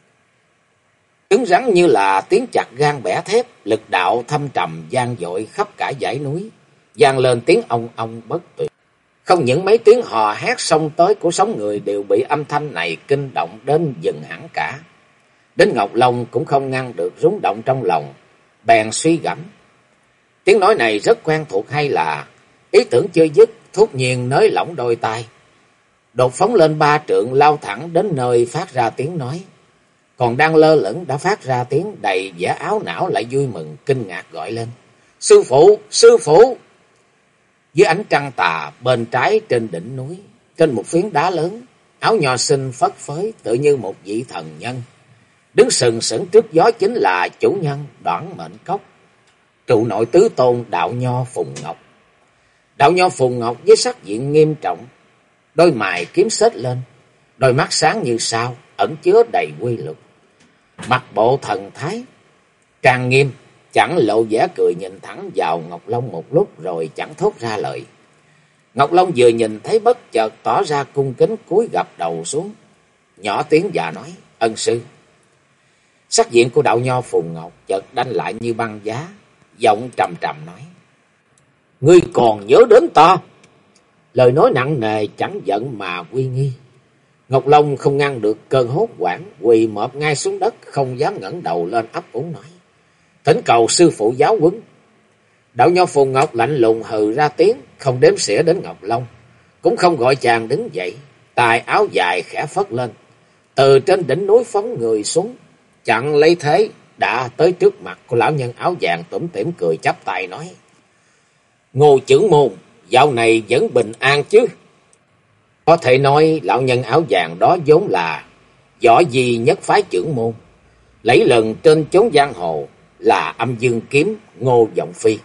Speaker 1: cứng rắn như là tiếng chặt gan bẻ thép, lực đạo thâm trầm vang dội khắp cả dãy núi, vang lên tiếng ong ong bất tuyệt. Không những mấy tiếng hò hét xông tới của sóng người đều bị âm thanh này kinh động đến dừng hẳn cả. Đến Ngọc Long cũng không ngăn được rúng động trong lòng, bèn suy gẫm: tiếng nói này rất quen thuộc hay là... Ý tưởng chưa dứt, thốt nhiên nới lỏng đôi tay, đột phóng lên 3 trượng, lao thẳng đến nơi phát ra tiếng nói. Còn đang lơ lửng đã phát ra tiếng đầy vẻ áo não lại vui mừng, kinh ngạc gọi lên: "Sư phụ, sư phụ!" Dưới ánh trăng tà, bên trái trên đỉnh núi, trên một phiến đá lớn, áo nho xinh phất phới tự như một vị thần nhân. Đứng sừng sững trước gió chính là chủ nhân Đoản Mệnh Cốc, trụ nội tứ tôn đạo nho Phùng Ngọc. Đạo nho Phùng Ngọc với sắc diện nghiêm trọng, đôi mày kiếm xếch lên, đôi mắt sáng như sao, ẩn chứa đầy quy luật. Mặt bộ thần thái trang nghiêm, chẳng lộ vẻ cười, nhìn thẳng vào Ngọc Long một lúc rồi chẳng thốt ra lời. Ngọc Long vừa nhìn thấy bất chợt tỏ ra cung kính, cúi gập đầu xuống, nhỏ tiếng và nói: "Ân sư." Sắc diện của đạo nho Phùng Ngọc chợt đanh lại như băng giá, giọng trầm trầm nói: "Ngươi còn nhớ đến ta?" Lời nói nặng nề, chẳng giận mà uy nghi. Ngọc Long không ngăn được cơn hốt hoảng, quỳ mọp ngay xuống đất, không dám ngẩng đầu lên, ấp úng nói: "Thỉnh cầu sư phụ giáo huấn." Đạo nho Phùng Ngọc lạnh lùng hừ ra tiếng, không đếm xỉa đến Ngọc Long, cũng không gọi chàng đứng dậy, tài áo dài khẽ phất lên, từ trên đỉnh núi phóng người xuống, chặn lấy thế đã tới trước mặt của lão nhân áo vàng, tủm tỉm cười chắp tay nói: "Ngô trưởng môn, dạo này vẫn bình an chứ?" Có thể nói lão nhân áo vàng đó vốn là võ di nhất phái trưởng môn, lấy lần trên chốn giang hồ, là Âm Dương Kiếm Ngô Vọng Phi.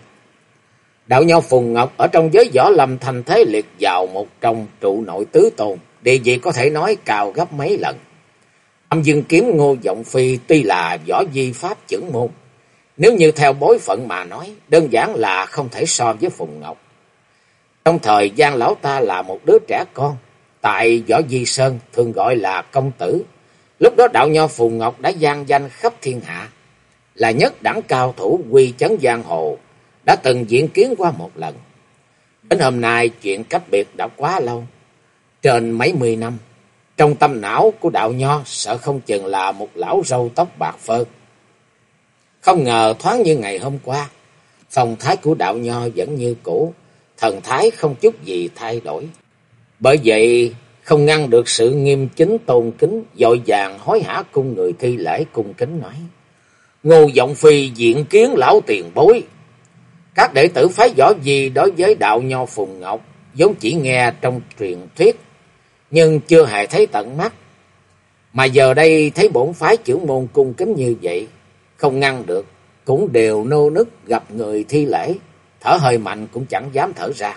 Speaker 1: Đạo nho Phùng Ngọc ở trong giới võ lâm thành thế liệt vào một trong trụ nội tứ tôn, địa vị có thể nói cao gấp mấy lần. Âm Dương Kiếm Ngô Vọng Phi tuy là võ di pháp trưởng môn, nếu như theo bối phận mà nói, đơn giản là không thể so với Phùng Ngọc. Trong thời gian lão ta là một đứa trẻ con, tại Võ Di Sơn thường gọi là công tử. Lúc đó đạo nho Phùng Ngọc đã vang danh khắp thiên hạ, là nhất đẳng cao thủ uy chấn giang hồ, đã từng diễn kiến qua một lần. Đến hôm nay chuyện cách biệt đã quá lâu, trên mấy mươi năm. Trong tâm não của đạo nho sợ không chừng là một lão râu tóc bạc phơ. Không ngờ thoáng như ngày hôm qua, phong thái của đạo nho vẫn như cũ, thần thái không chút gì thay đổi. Bởi vậy không ngăn được sự nghiêm chính tôn kính, vội vàng hối hả cung người thi lễ cung kính nói: "Ngô Vọng Phi diện kiến lão tiền bối." Các đệ tử phái võ di đối với đạo nho Phùng Ngọc vốn chỉ nghe trong truyền thuyết, nhưng chưa hề thấy tận mắt, mà giờ đây thấy bổn phái trưởng môn cung kính như vậy, không ngăn được, cũng đều nô nức gặp người thi lễ, thở hơi mạnh cũng chẳng dám thở ra.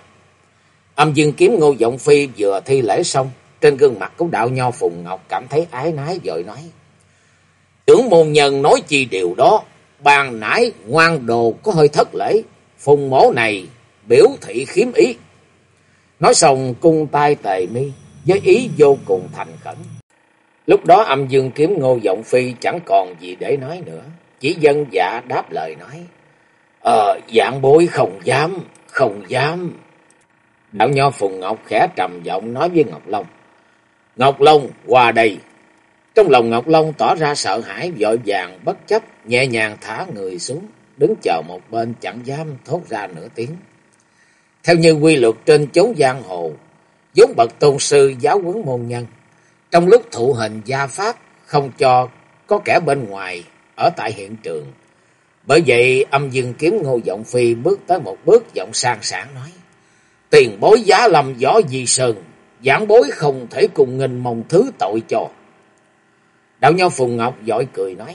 Speaker 1: Âm Dương Kiếm Ngô Vọng Phi vừa thi lễ xong, trên gương mặt của đạo nho Phùng Ngọc cảm thấy ái nái, vội nói: "Trưởng môn nhân nói chi điều đó, ban nãy ngoan đồ có hơi thất lễ, Phùng mỗ này biểu thị khiếm ý." Nói xong cung tay tề mi với ý vô cùng thành khẩn. Lúc đó Âm Dương Kiếm Ngô Vọng Phi chẳng còn gì để nói nữa, chỉ vâng dạ đáp lời nói: "Vạn bối không dám, không dám." Đạo nho Phùng Ngọc khẽ trầm giọng nói với Ngọc Long: "Ngọc Long, qua đây." Trong lòng Ngọc Long tỏ ra sợ hãi, vội vàng bất chấp, nhẹ nhàng thả người xuống, đứng chờ một bên, chẳng dám thốt ra nửa tiếng. Theo như quy luật trên chốn giang hồ, vốn bậc tôn sư giáo huấn môn nhân, trong lúc thụ hình gia pháp không cho có kẻ bên ngoài ở tại hiện trường. Bởi vậy Âm Dương Kiếm Ngô Vọng Phi bước tới một bước, giọng sang sảng nói: "Tiền bối giá lâm Võ Di Sơn, giảng bối không thể cùng nghênh mong thứ tội cho." Đạo nho Phùng Ngọc vội cười nói: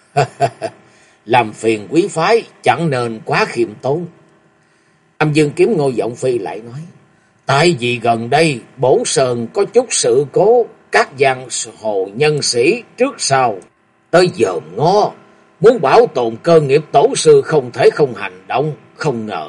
Speaker 1: "Làm phiền quý phái, chẳng nên quá khiêm tốn." Âm Dương Kiếm Ngô Vọng Phi lại nói: "Tại vì gần đây bổn sơn có chút sự cố, các giang hồ nhân sĩ trước sau tới giờ ngó, muốn bảo tồn cơ nghiệp tổ sư không thể không hành động, không ngờ.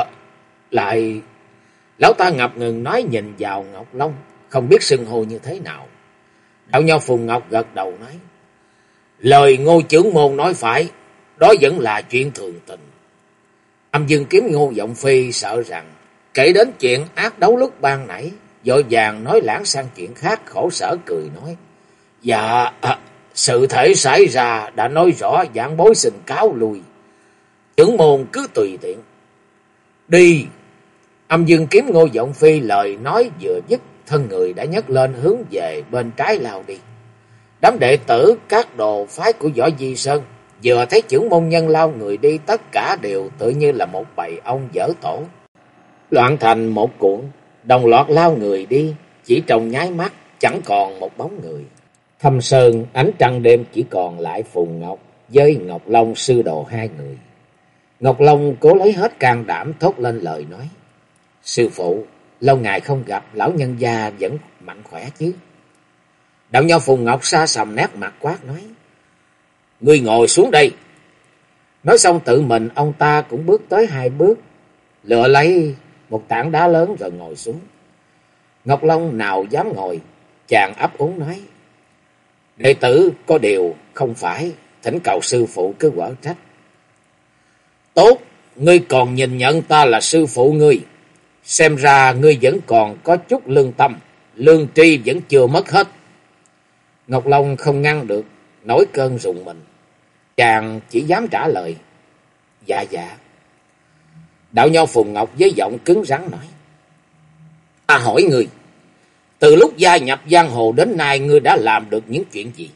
Speaker 1: Lại lão ta ngập ngừng nói, nhìn vào Ngọc Long, không biết xưng hô như thế nào. Đạo nho Phùng Ngọc gật đầu nói, lời Ngô trưởng môn nói phải, đó vẫn là chuyện thường tình. Âm Dương Kiếm Ngô Vọng Phi sợ rằng kể đến chuyện ác đấu lúc ban nãy, vội vàng nói lãng sang chuyện khác, khổ sở cười nói, dạ, sự thể xảy ra đã nói rõ, giảng bối xin cáo lui, trưởng môn cứ tùy tiện. Đi. Âm Dương Kiếm Ngô Vọng Phi lời nói vừa dứt, thân người đã nhấc lên hướng về bên trái lao đi. Đám đệ tử các đồ phái của Võ Di Sơn vừa thấy trưởng môn nhân lao người đi, tất cả đều tự như là một bầy ong dở tổ, loạn thành một cuộn, đồng loạt lao người đi. Chỉ trong nháy mắt chẳng còn một bóng người. Thâm sơn ánh trăng đêm chỉ còn lại Phùng Ngọc với Ngọc Long sư đồ hai người. Ngọc Long cố lấy hết can đảm thốt lên lời nói, sư phụ, lâu ngày không gặp, lão nhân gia vẫn mạnh khỏe chứ? Đạo nho Phùng Ngọc xa sầm nét mặt quát nói, ngươi ngồi xuống đây. Nói xong tự mình ông ta cũng bước tới hai bước, lựa lấy một tảng đá lớn rồi ngồi xuống. Ngọc Long nào dám ngồi, chàng ấp úng nói, đệ tử có điều không phải, thỉnh cầu sư phụ cứ quở trách. Tốt, ngươi còn nhìn nhận ta là sư phụ ngươi, xem ra ngươi vẫn còn có chút lương tâm, lương tri vẫn chưa mất hết. Ngọc Long không ngăn được nổi cơn rùng mình, chàng chỉ dám trả lời, dạ dạ. Đạo nho Phùng Ngọc với giọng cứng rắn nói, ta hỏi ngươi, từ lúc gia nhập giang hồ đến nay ngươi đã làm được những chuyện gì?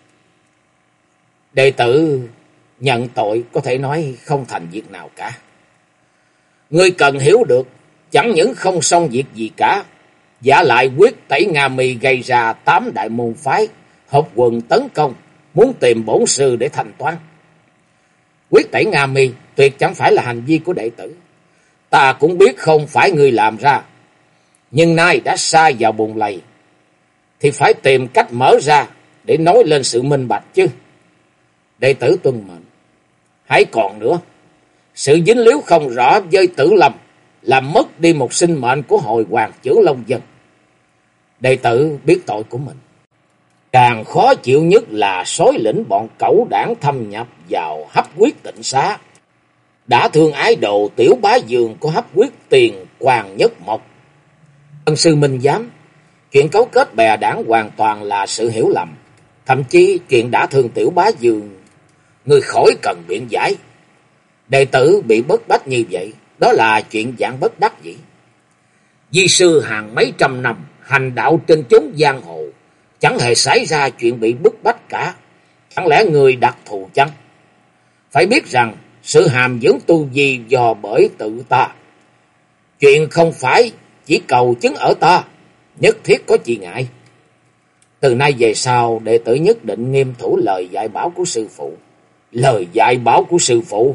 Speaker 1: Đệ tử nhận tội, có thể nói không thành việc nào cả. Ngươi cần hiểu được, chẳng những không xong việc gì cả, giả lại quyết tẩy Nga Mi gây ra 8 đại môn phái hợp quần tấn công, muốn tìm bổn sư để thanh toán. Quyết tẩy Nga Mi tuyệt chẳng phải là hành vi của đệ tử, ta cũng biết không phải ngươi làm ra, nhưng nay đã sa vào bùn lầy thì phải tìm cách mở ra để nói lên sự minh bạch chứ. Đệ tử tuân mệnh. Hãy còn nữa, sự dính líu không rõ với Tử Lâm làm mất đi một sinh mệnh của Hồi Hoàng Chưởng Long Dân. Đệ tử biết tội của mình. Càng khó chịu nhất là sói lĩnh bọn cẩu đảng thâm nhập vào Hấp Quyết Tịnh Xá, đã thương ái đồ Tiểu Bá Dương của Hấp Quyết Tiền Hoàng Nhất Mộc. Ân sư minh giám, chuyện cấu kết bè đảng hoàn toàn là sự hiểu lầm. Thậm chí chuyện đã thương Tiểu Bá Dương, người khỏi cần biện giải. Đệ tử bị bức bách như vậy, đó là chuyện dạng bất đắc dĩ. Di sư hàng mấy trăm năm hành đạo trên chốn giang hồ, chẳng hề xảy ra chuyện bị bức bách cả. Chẳng lẽ người đặc thù chăng? Phải biết rằng sự hàm dưỡng tu vi do bởi tự ta. Chuyện không phải chỉ cầu chứng ở ta, nhất thiết có gì ngại. Từ nay về sau, đệ tử nhất định nghiêm thủ lời dạy bảo của sư phụ. Lời dạy bảo của sư phụ?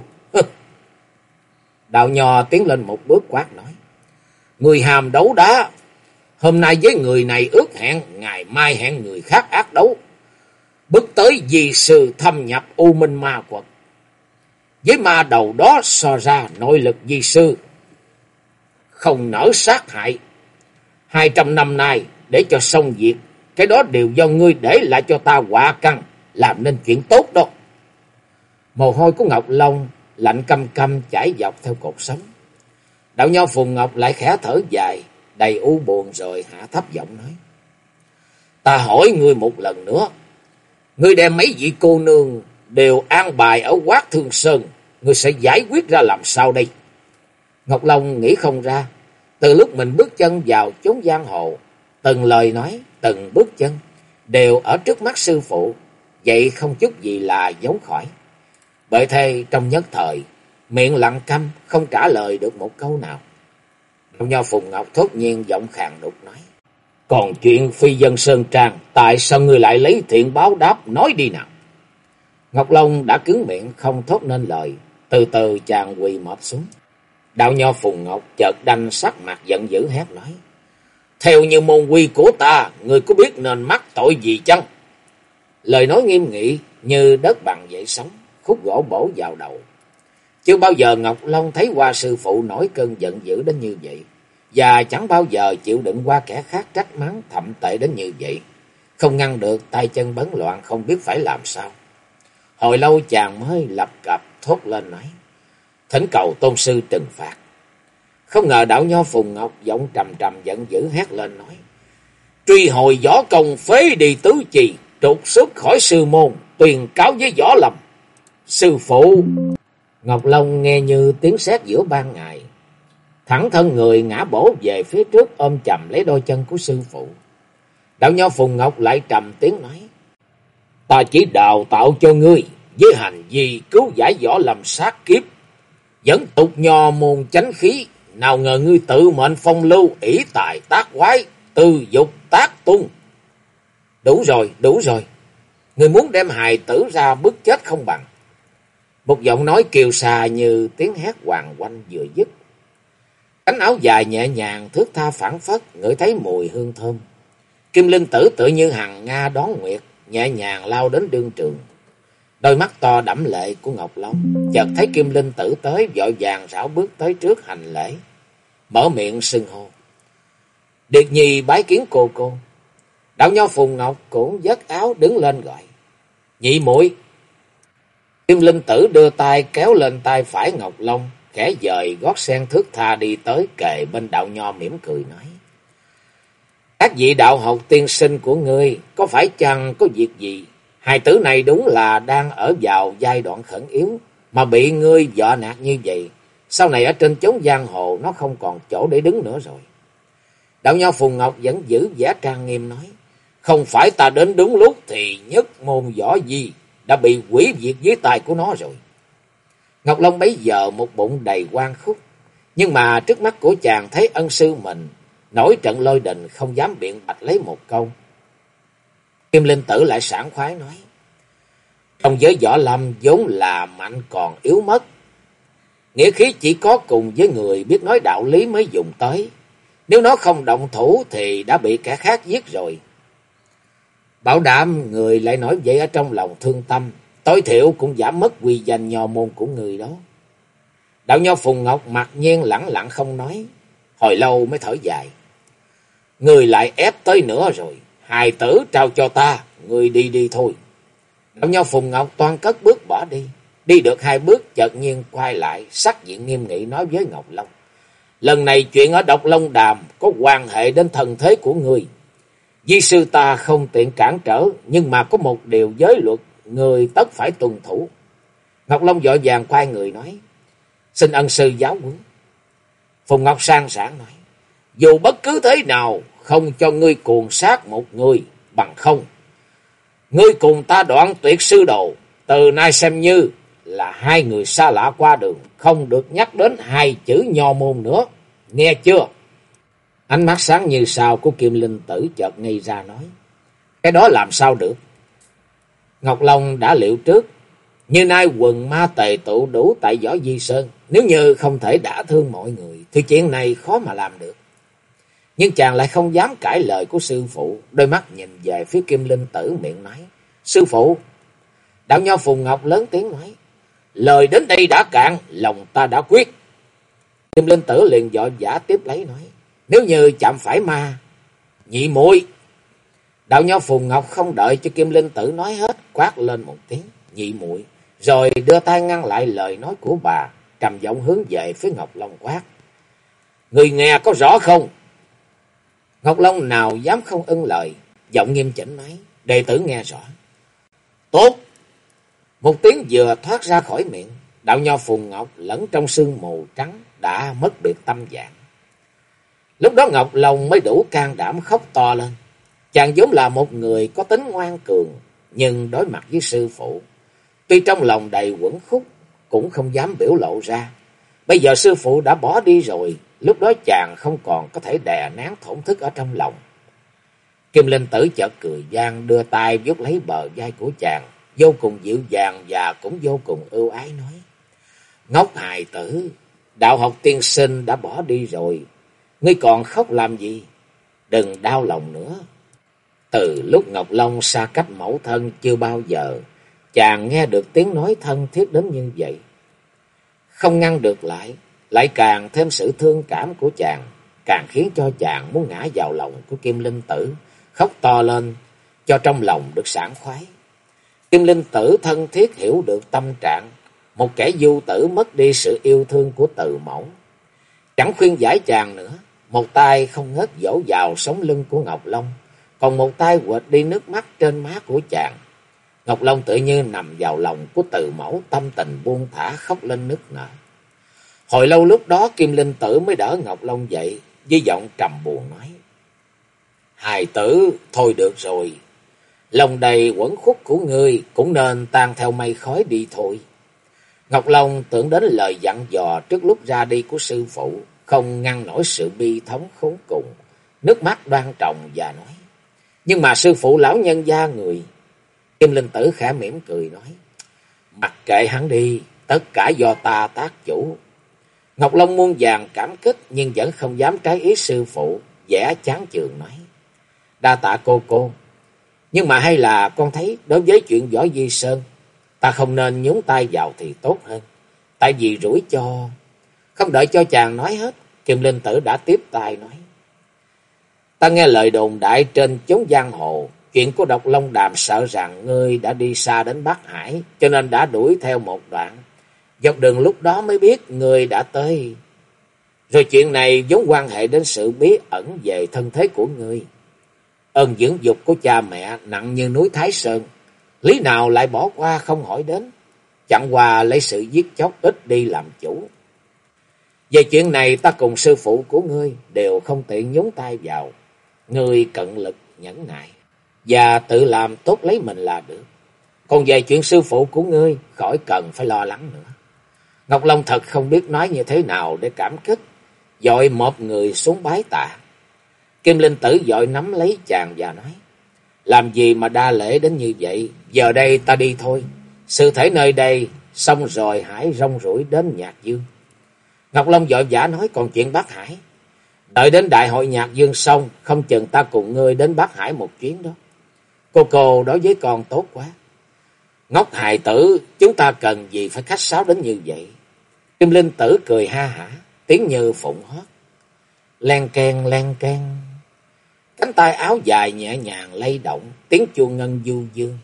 Speaker 1: Đạo nho tiến lên một bước quát nói, người hàm đấu đá, hôm nay với người này ước hẹn, ngày mai hẹn người khác ác đấu, bước tới di sư thâm nhập U Minh Ma Quật. Với ma đầu đó so ra, nội lực di sư không nỡ sát hại. 200 năm nay để cho xong việc, cái đó đều do ngươi để lại cho ta họa căn, làm nên chuyện tốt đó. Mồ hôi của Ngọc Long lạnh căm căm chảy dọc theo cột sống. Đạo nho Phùng Ngọc lại khẽ thở dài, đầy u buồn rồi hạ thấp giọng nói, ta hỏi ngươi một lần nữa, ngươi đem mấy vị cô nương đều an bài ở Quát Thương Sơn, ngươi sẽ giải quyết ra làm sao đây? Ngọc Long nghĩ không ra, từ lúc mình bước chân vào chốn giang hồ, từng lời nói, từng bước chân đều ở trước mắt sư phụ, vậy không chút gì là giấu khỏi. Bởi thế trong nhất thời, miệng lặng câm, không trả lời được một câu nào. Đạo nho Phùng Ngọc thốt nhiên giọng khàn đục nói, còn chuyện phi dân Sơn Trang, tại sao ngươi lại lấy thiện báo đáp, nói đi nào? Ngọc Long đã cứng miệng không thốt nên lời, từ từ chàng quỳ mọp xuống. Đạo nho Phùng Ngọc chợt đanh sắc mặt giận dữ hét nói, Theo như môn quy của ta, ngươi có biết nên mắc tội gì chăng? Lời nói nghiêm nghị như đất bằng dậy sóng, khúc gỗ bổ vào đầu. Chưa bao giờ Ngọc Long thấy qua sư phụ nổi cơn giận dữ đến như vậy, và chẳng bao giờ chịu đựng qua kẻ khác trách mắng thậm tệ đến như vậy. Không ngăn được, tay chân bấn loạn, không biết phải làm sao. Hồi lâu chàng mới lập cập thốt lên nói: thỉnh cầu tôn sư trừng phạt. Không ngờ đạo nho Phùng Ngọc giọng trầm trầm giận dữ hét lên nói: truy hồi võ công, phế đi tứ trì, trục xuất khỏi sư môn, tuyền cáo với Võ Lâm. Sư phụ! Ngọc Long nghe như tiếng sét giữa ban ngày, thẳng thân người ngã bổ về phía trước, ôm chầm lấy đôi chân của sư phụ. Đạo nho Phùng Ngọc lại trầm tiếng nói: ta chỉ đào tạo cho ngươi với hành vi cứu giải Võ Lâm sát kiếp, dẫn tục nho môn chánh khí, nào ngờ ngươi tự mệnh phong lưu, ỷ tài tác quái, tư dục tác tung. Đủ rồi, đủ rồi. Ngươi muốn đem hài tử ra bức chết không bằng. Một giọng nói kiều xà như tiếng hét hoàng oanh vừa dứt. Cánh áo dài nhẹ nhàng thướt tha phảng phất, ngửi thấy mùi hương thơm. Kim Linh Tử tự như hằng nga đón nguyệt, nhẹ nhàng lao đến đương trường. Đôi mắt to đẫm lệ của Ngọc Long chợt thấy Kim Linh Tử tới, vội vàng rảo bước tới trước hành lễ, mở miệng xưng hô: Điệt Nhi bái kiến cô cô. Đạo nho Phùng Ngọc cũng vất áo đứng lên gọi: nhị muội. Kim Linh Tử đưa tay kéo lên tay phải Ngọc Long, khẽ dời gót sen thướt tha đi tới kề bên đạo nho, mỉm cười nói: các vị đạo học tiên sinh của ngươi, có phải chăng có việc gì? Hài tử này đúng là đang ở vào giai đoạn khẩn yếu, mà bị ngươi dọa nạt như vậy, sau này ở trên chốn giang hồ nó không còn chỗ để đứng nữa rồi. Đạo nho Phùng Ngọc vẫn giữ vẻ trang nghiêm nói: không phải ta đến đúng lúc thì nhất môn võ di đã bị hủy diệt dưới tay của nó rồi. Ngọc Long bấy giờ một bụng đầy oan khúc, nhưng mà trước mắt của chàng thấy ân sư mình nổi trận lôi đình, không dám biện bạch lấy một câu. Kim Linh Tử lại sảng khoái nói: trong giới Võ Lâm vốn là mạnh còn yếu mất, nghĩa khí chỉ có cùng với người biết nói đạo lý mới dùng tới, nếu nó không động thủ thì đã bị kẻ khác giết rồi. Bảo đảm người lại nói vậy ở trong lòng thương tâm, tối thiểu cũng giảm mất uy danh nho môn của người đó. Đạo nho Phùng Ngọc mặc nhiên lẳng lặng không nói, hồi lâu mới thở dài: người lại ép tới nữa rồi, hài tử trao cho ta, người đi đi thôi. Đạo nho Phùng Ngọc toan cất bước bỏ đi, đi được hai bước chợt nhiên quay lại, sắc diện nghiêm nghị nói với Ngọc Long: lần này chuyện ở Độc Long Đàm có quan hệ đến thân thế của người. Di sư ta không tiện cản trở, nhưng mà có một điều giới luật người tất phải tuân thủ. Ngọc Long vội vàng quay người nói: xin ân sư giáo huấn. Phùng Ngọc sang sảng nói: dù bất cứ thế nào không cho ngươi cuồng sát một người, bằng không ngươi cùng ta đoạn tuyệt sư đồ, từ nay xem như là hai người xa lạ qua đường, không được nhắc đến hai chữ nho môn nữa, nghe chưa? Ánh mắt sáng như sao của Kim Linh Tử chợt ngây ra nói: cái đó làm sao được? Ngọc Long đã liệu trước, như nay quần ma tề tụ đủ tại Võ Di Sơn, nếu như không thể đả thương mọi người thì chuyện này khó mà làm được. Nhưng chàng lại không dám cãi lời của sư phụ, đôi mắt nhìn về phía Kim Linh Tử, miệng nói: sư phụ. Đạo nho Phùng Ngọc lớn tiếng nói: lời đến đây đã cạn, lòng ta đã quyết. Kim Linh Tử liền vội vã tiếp lấy nói: nếu như chạm phải ma, nhị muội. Đạo nho Phùng Ngọc không đợi cho Kim Linh Tử nói hết, quát lên một tiếng: nhị muội, rồi đưa tay ngăn lại lời nói của bà, trầm giọng hướng về phía Ngọc Long quát: người nghe có rõ không? Ngọc Long nào dám không ưng lời, giọng nghiêm chỉnh nói: đệ tử nghe rõ. Tốt. Một tiếng vừa thoát ra khỏi miệng, đạo nho Phùng Ngọc lẫn trong sương mù trắng đã mất biệt tâm dạng. Lúc đó Ngọc Long mới đủ can đảm khóc to lên. Chàng vốn là một người có tính ngoan cường, nhưng đối mặt với sư phụ, tuy trong lòng đầy uẩn khúc, cũng không dám biểu lộ ra. Bây giờ sư phụ đã bỏ đi rồi, lúc đó chàng không còn có thể đè nén thổn thức ở trong lòng. Kim Linh Tử chợt cười gian, đưa tay vuốt lấy bờ vai của chàng, vô cùng dịu dàng và cũng vô cùng ưu ái nói: ngốc hài tử, đạo học tiên sinh đã bỏ đi rồi, ngươi còn khóc làm gì? đừng đau lòng nữa. Từ lúc Ngọc Long xa cách mẫu thân chưa bao giờ chàng nghe được tiếng nói thân thiết đến như vậy. Không ngăn được lại càng thêm sự thương cảm của chàng, càng khiến cho chàng muốn ngã vào lòng của Kim Linh Tử, khóc to lên cho trong lòng được sảng khoái. Kim Linh Tử thân thiết hiểu được tâm trạng một kẻ du tử mất đi sự yêu thương của Từ Mẫu, chẳng khuyên giải chàng nữa, một tay không ngớt vỗ vào sống lưng của Ngọc Long, còn một tay quệt đi nước mắt trên má của chàng. Ngọc Long tự như nằm vào lòng của Từ Mẫu, tâm tình buông thả khóc lên nức nở. Hồi lâu lúc đó Kim Linh Tử mới đỡ Ngọc Long dậy, với giọng trầm buồn nói: Hài tử, thôi được rồi, lòng đầy quẩn khúc của ngươi cũng nên tan theo mây khói đi thôi. Ngọc Long tưởng đến lời dặn dò trước lúc ra đi của sư phụ, không ngăn nổi sự bi thống khốn cùng, nước mắt đoan trọng và nói: Nhưng mà sư phụ lão nhân gia người. Kim Linh Tử khẽ mỉm cười nói: Mặc kệ hắn đi, tất cả do ta tác chủ. Ngọc Long muôn vàn cảm kích nhưng vẫn không dám trái ý sư phụ, vẻ chán chường nói: Đa tạ cô, nhưng mà hay là con thấy đối với chuyện Võ Di Sơn, ta không nên nhúng tay vào thì tốt hơn. Tại vì rủi cho... Không đợi cho chàng nói hết, Kim Linh Tử đã tiếp tay nói: Ta nghe lời đồn đại trên chốn giang hồ, chuyện của Độc Long Đàm sợ rằng ngươi đã đi xa đến Bắc Hải, cho nên đã đuổi theo một đoạn. Dọc đường lúc đó mới biết ngươi đã tới. Rồi chuyện này vốn quan hệ đến sự bí ẩn về thân thế của ngươi. Ơn dưỡng dục của cha mẹ nặng như núi Thái Sơn, lý nào lại bỏ qua không hỏi đến, chẳng qua lấy sự giết chóc ít đi làm chủ. Về chuyện này ta cùng sư phụ của ngươi đều không tiện nhúng tay vào. Ngươi cận lực nhẫn nại và tự làm tốt lấy mình là được. Còn về chuyện sư phụ của ngươi, khỏi cần phải lo lắng nữa. Ngọc Long thật không biết nói như thế nào để cảm kích, vội một người xuống bái tạ. Kim Linh Tử vội nắm lấy chàng và nói: Làm gì mà đa lễ đến như vậy, giờ đây ta đi thôi. Sự thể nơi đây xong rồi hãy rong ruổi đến Nhạc Dương. Ngọc Long vội vã nói: Còn chuyện Bắc Hải, đợi đến đại hội Nhạc Dương xong, không chừng ta cùng ngươi đến Bắc Hải một chuyến đó. Cô đối với con tốt quá. Ngốc hài tử, chúng ta cần gì phải khách sáo đến như vậy. Kim Linh Tử cười ha hả, tiếng như phụng hót. Len keng, cánh tay áo dài nhẹ nhàng lay động, tiếng chuông ngân du dương.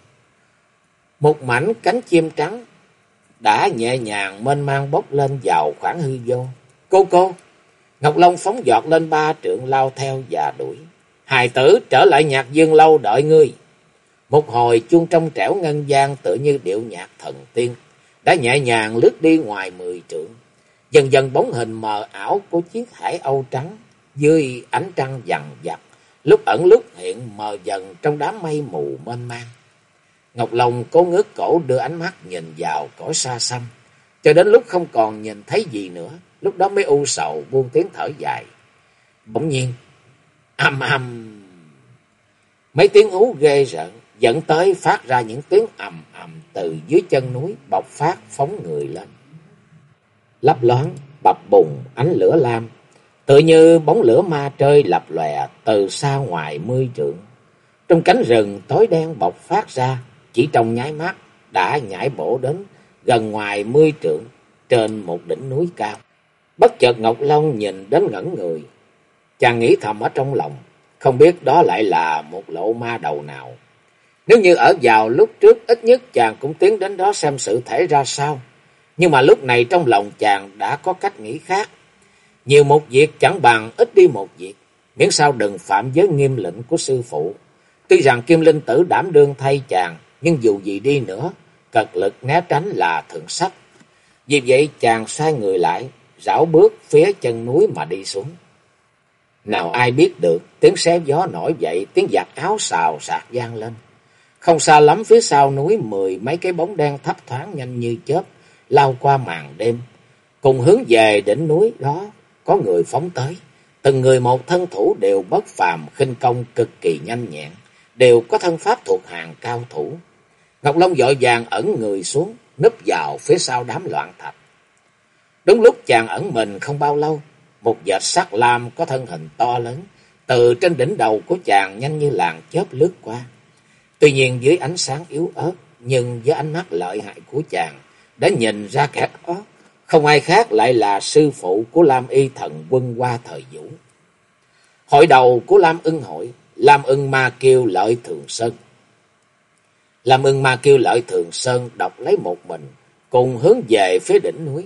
Speaker 1: Một mảnh cánh chim trắng đã nhẹ nhàng mênh mang bốc lên vào khoảng hư vô. Cô! Ngọc Long phóng giọt lên 3 trượng lao theo và đuổi. Hài tử, trở lại Nhạc Dương lâu đợi ngươi. Một hồi chuông trong trẻo ngân vang tựa như điệu nhạc thần tiên, đã nhẹ nhàng lướt đi ngoài 10 trượng. Dần dần bóng hình mờ ảo của chiếc hải âu trắng dưới ánh trăng vằn vặt, lúc ẩn lúc hiện mờ dần trong đám mây mù mênh mang. Ngọc Long cố ngước cổ đưa ánh mắt nhìn vào cõi xa xăm, cho đến lúc không còn nhìn thấy gì nữa, lúc đó mới u sầu buông tiếng thở dài. Bỗng nhiên, mấy tiếng hú ghê rợn dẫn tới phát ra những tiếng ầm ầm từ dưới chân núi bộc phát phóng người lên. Lấp loáng, bập bùng ánh lửa lam, tựa như bóng lửa ma trơi lập lòe từ xa ngoài 10 trượng. Trong cánh rừng tối đen bộc phát ra, chỉ trong nháy mắt đã nhảy bổ đến gần ngoài 10 trượng trên một đỉnh núi cao. Bất chợt Ngọc Long nhìn đến ngẩn người, chàng nghĩ thầm ở trong lòng, không biết đó lại là một lộ ma đầu nào. Nếu như ở vào lúc trước, ít nhất chàng cũng tiến đến đó xem sự thể ra sao. Nhưng mà lúc này trong lòng chàng đã có cách nghĩ khác. Nhiều một việc chẳng bằng ít đi một việc, miễn sao đừng phạm giới nghiêm lệnh của sư phụ. Tuy rằng Kim Linh Tử đảm đương thay chàng, nhưng dù gì đi nữa, cật lực né tránh là thượng sách. Vì vậy chàng xoay người lại, rảo bước phía chân núi mà đi xuống. Nào ai biết được, tiếng xé gió nổi dậy, tiếng giặt áo xào xạc vang lên. Không xa lắm phía sau núi 10 mấy cái bóng đen thấp thoáng nhanh như chớp lao qua màn đêm, cùng hướng về đỉnh núi đó có người phóng tới. Từng người một thân thủ đều bất phàm, khinh công cực kỳ nhanh nhẹn, đều có thân pháp thuộc hàng cao thủ. Ngọc Long vội vàng ẩn người xuống, núp vào phía sau đám loạn thạch. Đúng lúc chàng ẩn mình không bao lâu, một vệt sắt lam có thân hình to lớn từ trên đỉnh đầu của chàng nhanh như làn chớp lướt qua. Tuy nhiên dưới ánh sáng yếu ớt, nhưng với ánh mắt lợi hại của chàng đã nhìn ra kẻ đó không ai khác lại là sư phụ của Lam Y Thần Quân qua thời Vũ. Hội đầu của Lam Ưng hội, Lam Ưng Ma Kiêu Lợi Thường Sơn. Lam Ưng Ma Kiêu Lợi Thường Sơn độc lấy một mình, cùng hướng về phía đỉnh núi.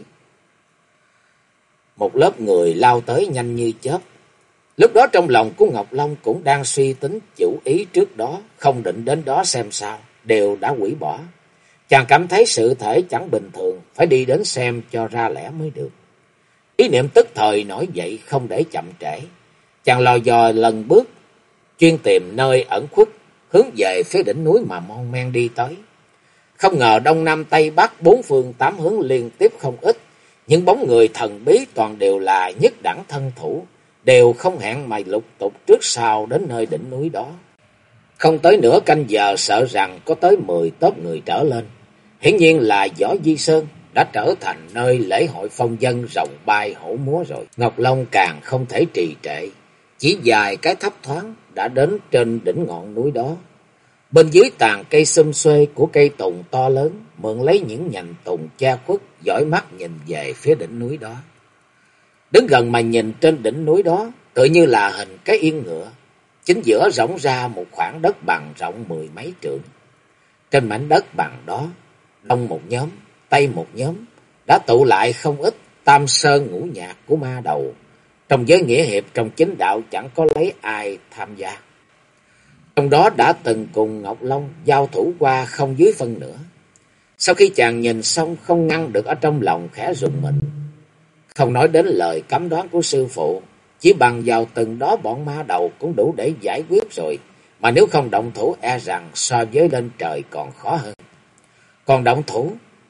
Speaker 1: Một lớp người lao tới nhanh như chớp. Lúc đó trong lòng của Ngọc Long cũng đang suy tính chủ ý trước đó, không định đến đó xem sao, đều đã hủy bỏ. Chàng cảm thấy sự thể chẳng bình thường, phải đi đến xem cho ra lẽ mới được. Ý niệm tức thời nổi dậy không để chậm trễ. Chàng lò dò lần bước, chuyên tìm nơi ẩn khuất, hướng về phía đỉnh núi mà mon men đi tới. Không ngờ đông nam tây bắc bốn phương tám hướng liên tiếp không ít, những bóng người thần bí toàn đều là nhất đẳng thân thủ, đều không hẹn mà lục tục trước sau đến nơi đỉnh núi đó. Không tới nửa canh giờ sợ rằng có tới 10 tốp người trở lên. Hiển nhiên là Võ Di Sơn đã trở thành nơi lễ hội phong dân rồng bay hổ múa rồi. Ngọc Long càng không thể trì trệ, chỉ vài cái thấp thoáng đã đến trên đỉnh ngọn núi đó. Bên dưới tàn cây xum xuê của cây tùng to lớn, mượn lấy những nhành tùng che khuất, dõi mắt nhìn về phía đỉnh núi đó. Đứng gần mà nhìn trên đỉnh núi đó, tự như là hình cái yên ngựa. Chính giữa rỗng ra một khoảng đất bằng rộng 10 mấy trượng. Trên mảnh đất bằng đó, đông một nhóm, tây một nhóm, đã tụ lại không ít tam sơn ngũ nhạc của ma đầu. Trong giới nghĩa hiệp trong chính đạo chẳng có lấy ai tham gia. Trong đó đã từng cùng Ngọc Long giao thủ qua không dưới phân nửa. Sau khi chàng nhìn xong không ngăn được ở trong lòng khẽ rùng mình. Không nói đến lời cấm đoán của sư phụ, chỉ bằng vào từng đó bọn ma đầu cũng đủ để giải quyết rồi. Mà nếu không động thủ e rằng so với lên trời còn khó hơn. Còn động thủ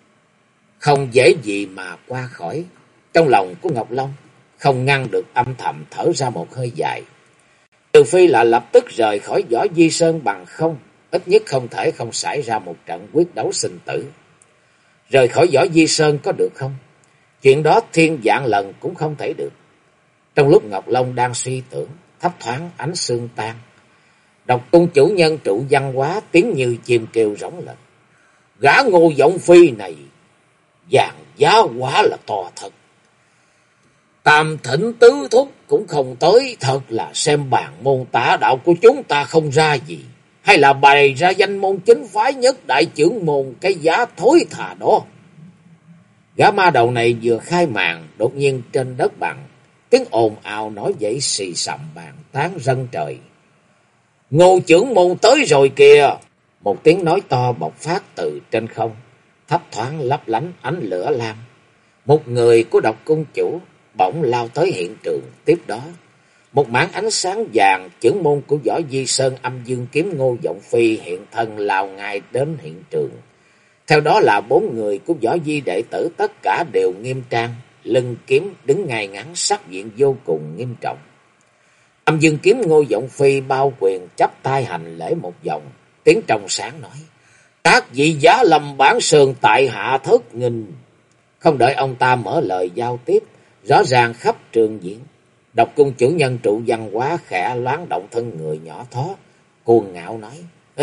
Speaker 1: không dễ gì mà qua khỏi. Trong lòng của Ngọc Long không ngăn được âm thầm thở ra một hơi dài. Trừ phi là lập tức rời khỏi Võ Di Sơn bằng không, ít nhất không thể không xảy ra một trận quyết đấu sinh tử. Rời khỏi Võ Di Sơn có được không? Chuyện đó thiên vạn lần cũng không thể được. Trong lúc Ngọc Long đang suy tưởng, thấp thoáng ánh sương tan. Độc Tôn chủ nhân trụ văn hóa tiếng như chim kêu rống lên. Gã Ngô Vọng Phi này, vàng giá quá là to thật. Tam Thịnh tứ thúc cũng không tới, thật là xem bàn môn tả đạo của chúng ta không ra gì. Hay là bày ra danh môn chính phái nhất đại trưởng môn cái giá thối thà đó. Gã ma đầu này vừa khai màn, đột nhiên trên đất bằng, tiếng ồn ào nổi dậy xì xầm bàn tán rân trời. Ngô trưởng môn tới rồi kìa! Một tiếng nói to bộc phát từ trên không, thấp thoáng lấp lánh ánh lửa lam. Một người của Độc Cung chủ bỗng lao tới hiện trường. Tiếp đó, một mảng ánh sáng vàng, trưởng môn của Võ Di Sơn Âm Dương Kiếm Ngô Vọng Phi hiện thân lao ngay đến hiện trường. Theo đó là 4 người của Võ Di đệ tử, tất cả đều nghiêm trang, lưng kiếm đứng ngay ngắn, sắc diện vô cùng nghiêm trọng. Âm Dương Kiếm Ngô Vọng Phi bao quyền chắp tay hành lễ một vòng, tiếng trong sáng nói: Các vị giá lâm bản sơn tại hạ thất nghinh. Không đợi ông ta mở lời giao tiếp, rõ ràng khắp trường diễn, Độc Cung chủ nhân trụ văn hóa khẽ loáng động thân người nhỏ thó, cuồng ngạo nói: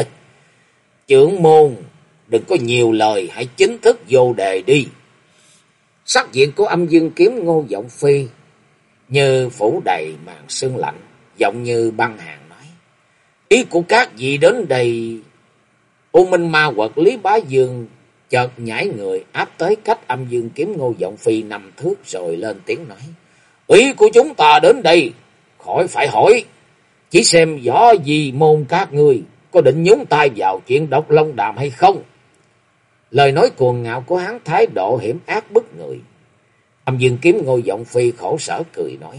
Speaker 1: Trưởng môn, đừng có nhiều lời, hãy chính thức vô đề đi. Sắc diện của Âm Dương Kiếm Ngô Vọng Phi như phủ đầy màn sương lạnh, giọng như băng hàn nói: Ý của các vị đến đây. U Minh Ma Quật Lý Bá Dương chợt nhảy người áp tới cách Âm Dương Kiếm Ngô Vọng Phi 5 thước rồi lên tiếng nói: Ý của chúng ta đến đây, khỏi phải hỏi, chỉ xem Võ Di môn các ngươi có định nhúng tay vào chuyện Độc Long Đàm hay không. Lời nói cuồng ngạo của hắn thái độ hiểm ác bức người. Âm Dương Kiếm Ngô Vọng Phi khổ sở cười nói: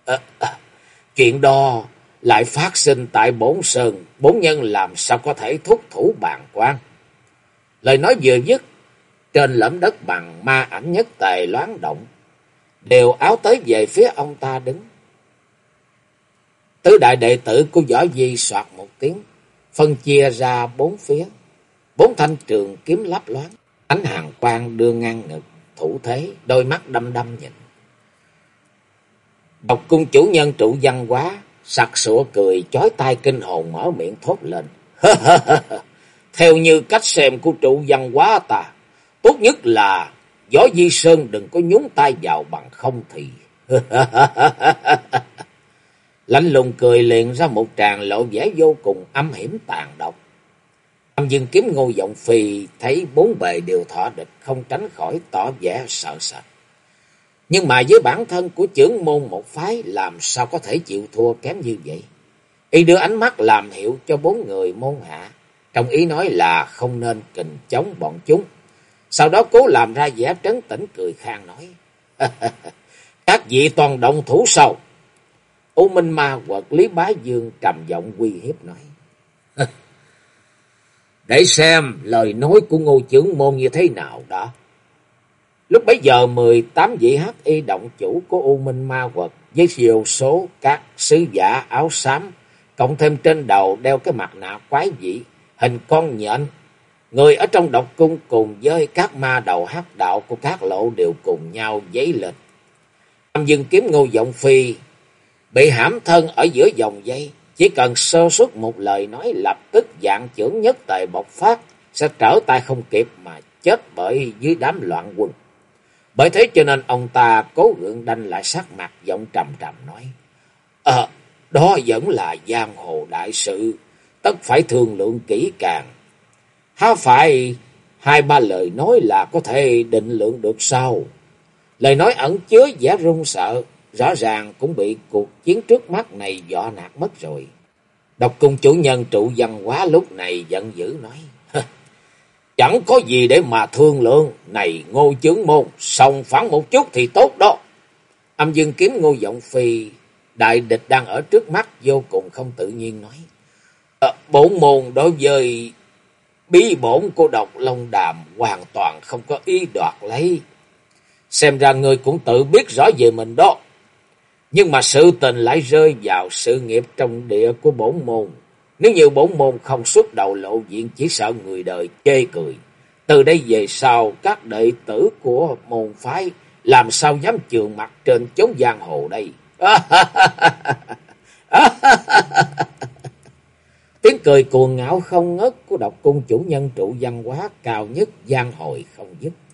Speaker 1: Chuyện đó lại phát sinh tại Bổn Sơn, bổn nhân làm sao có thể thúc thủ bàn quan. Lời nói vừa dứt, trên lõm đất bằng ma ảnh nhất tề loáng động, đều áo tới về phía ông ta đứng. Tứ đại đệ tử của Võ Di soạt một tiếng, phân chia ra 4 phía. 4 thanh trường kiếm lấp loáng, ánh hàn quang đưa ngang ngực, thủ thế, đôi mắt đăm đăm nhìn. Độc Cung chủ nhân trụ văn hóa sặc sụa cười chói tai kinh hồn mở miệng thốt lên. Theo như cách xem của trụ văn hóa ta, tốt nhất là Võ Di Sơn đừng có nhúng tay vào, bằng không thì... Lạnh lùng cười liền ra một tràng lộ vẻ vô cùng âm hiểm tàn độc. Âm Dương Kiếm Ngô Giọng Phi thấy bốn bề đều thọ địch, không tránh khỏi tỏ vẻ sợ sệt. Nhưng mà với bản thân của chưởng môn một phái, làm sao có thể chịu thua kém như vậy? Y đưa ánh mắt làm hiệu cho bốn người môn hạ, trong ý nói là không nên kình chống bọn chúng. Sau đó cố làm ra vẻ trấn tĩnh cười khang nói. Các vị toàn động thủ sao? U Minh Ma Quật Lý Bá Dương trầm giọng uy hiếp nói. Để xem lời nói của Ngô chưởng môn như thế nào đã. Lúc bấy giờ 18 vị hắc y động chủ của U Minh Ma Quật với nhiều số các sứ giả áo xám, cộng thêm trên đầu đeo cái mặt nạ quái dị hình con nhện, người ở trong độc cung cùng với các ma đầu hắc đạo của các lộ đều cùng nhau dấy lên. Âm Dương Kiếm Ngô Giọng Phi bị hãm thân ở giữa dòng dây, chỉ cần sơ suất một lời nói lập tức dạng chưởng nhất tề bộc phát, sẽ trở tay không kịp mà chết bởi dưới đám loạn quân. Bởi thế cho nên ông ta cố gượng đanh lại sắc mặt, giọng trầm trầm nói. Đó vẫn là giang hồ đại sự, tất phải thương lượng kỹ càng. Há phải 2-3 lời nói là có thể định lượng được sao? Lời nói ẩn chứa vẻ run sợ, rõ ràng cũng bị cuộc chiến trước mắt này dọa nạt mất rồi. Độc cung chủ nhân trụ văn hóa lúc này giận dữ nói. Chẳng có gì để mà thương lượng, này Ngô chưởng môn, xông phản một chút thì tốt đó. Âm Dương Kiếm Ngô Giọng Phi, đại địch đang ở trước mắt, vô cùng không tự nhiên nói. Bổn môn đối với bí bổn của Độc Long Đàm hoàn toàn không có ý đoạt lấy. Xem ra người cũng tự biết rõ về mình đó. Nhưng mà sự tình lại rơi vào sự nghiệp trong địa của bổn môn. Nếu như bổn môn không xuất đầu lộ diện, chỉ sợ người đời chê cười. Từ đây về sau, các đệ tử của môn phái làm sao dám chườn mặt trên chốn giang hồ đây? Tiếng cười cuồng ngạo không ngớt của độc cung chủ nhân trụ văn hóa cao nhất giang hồ không dứt.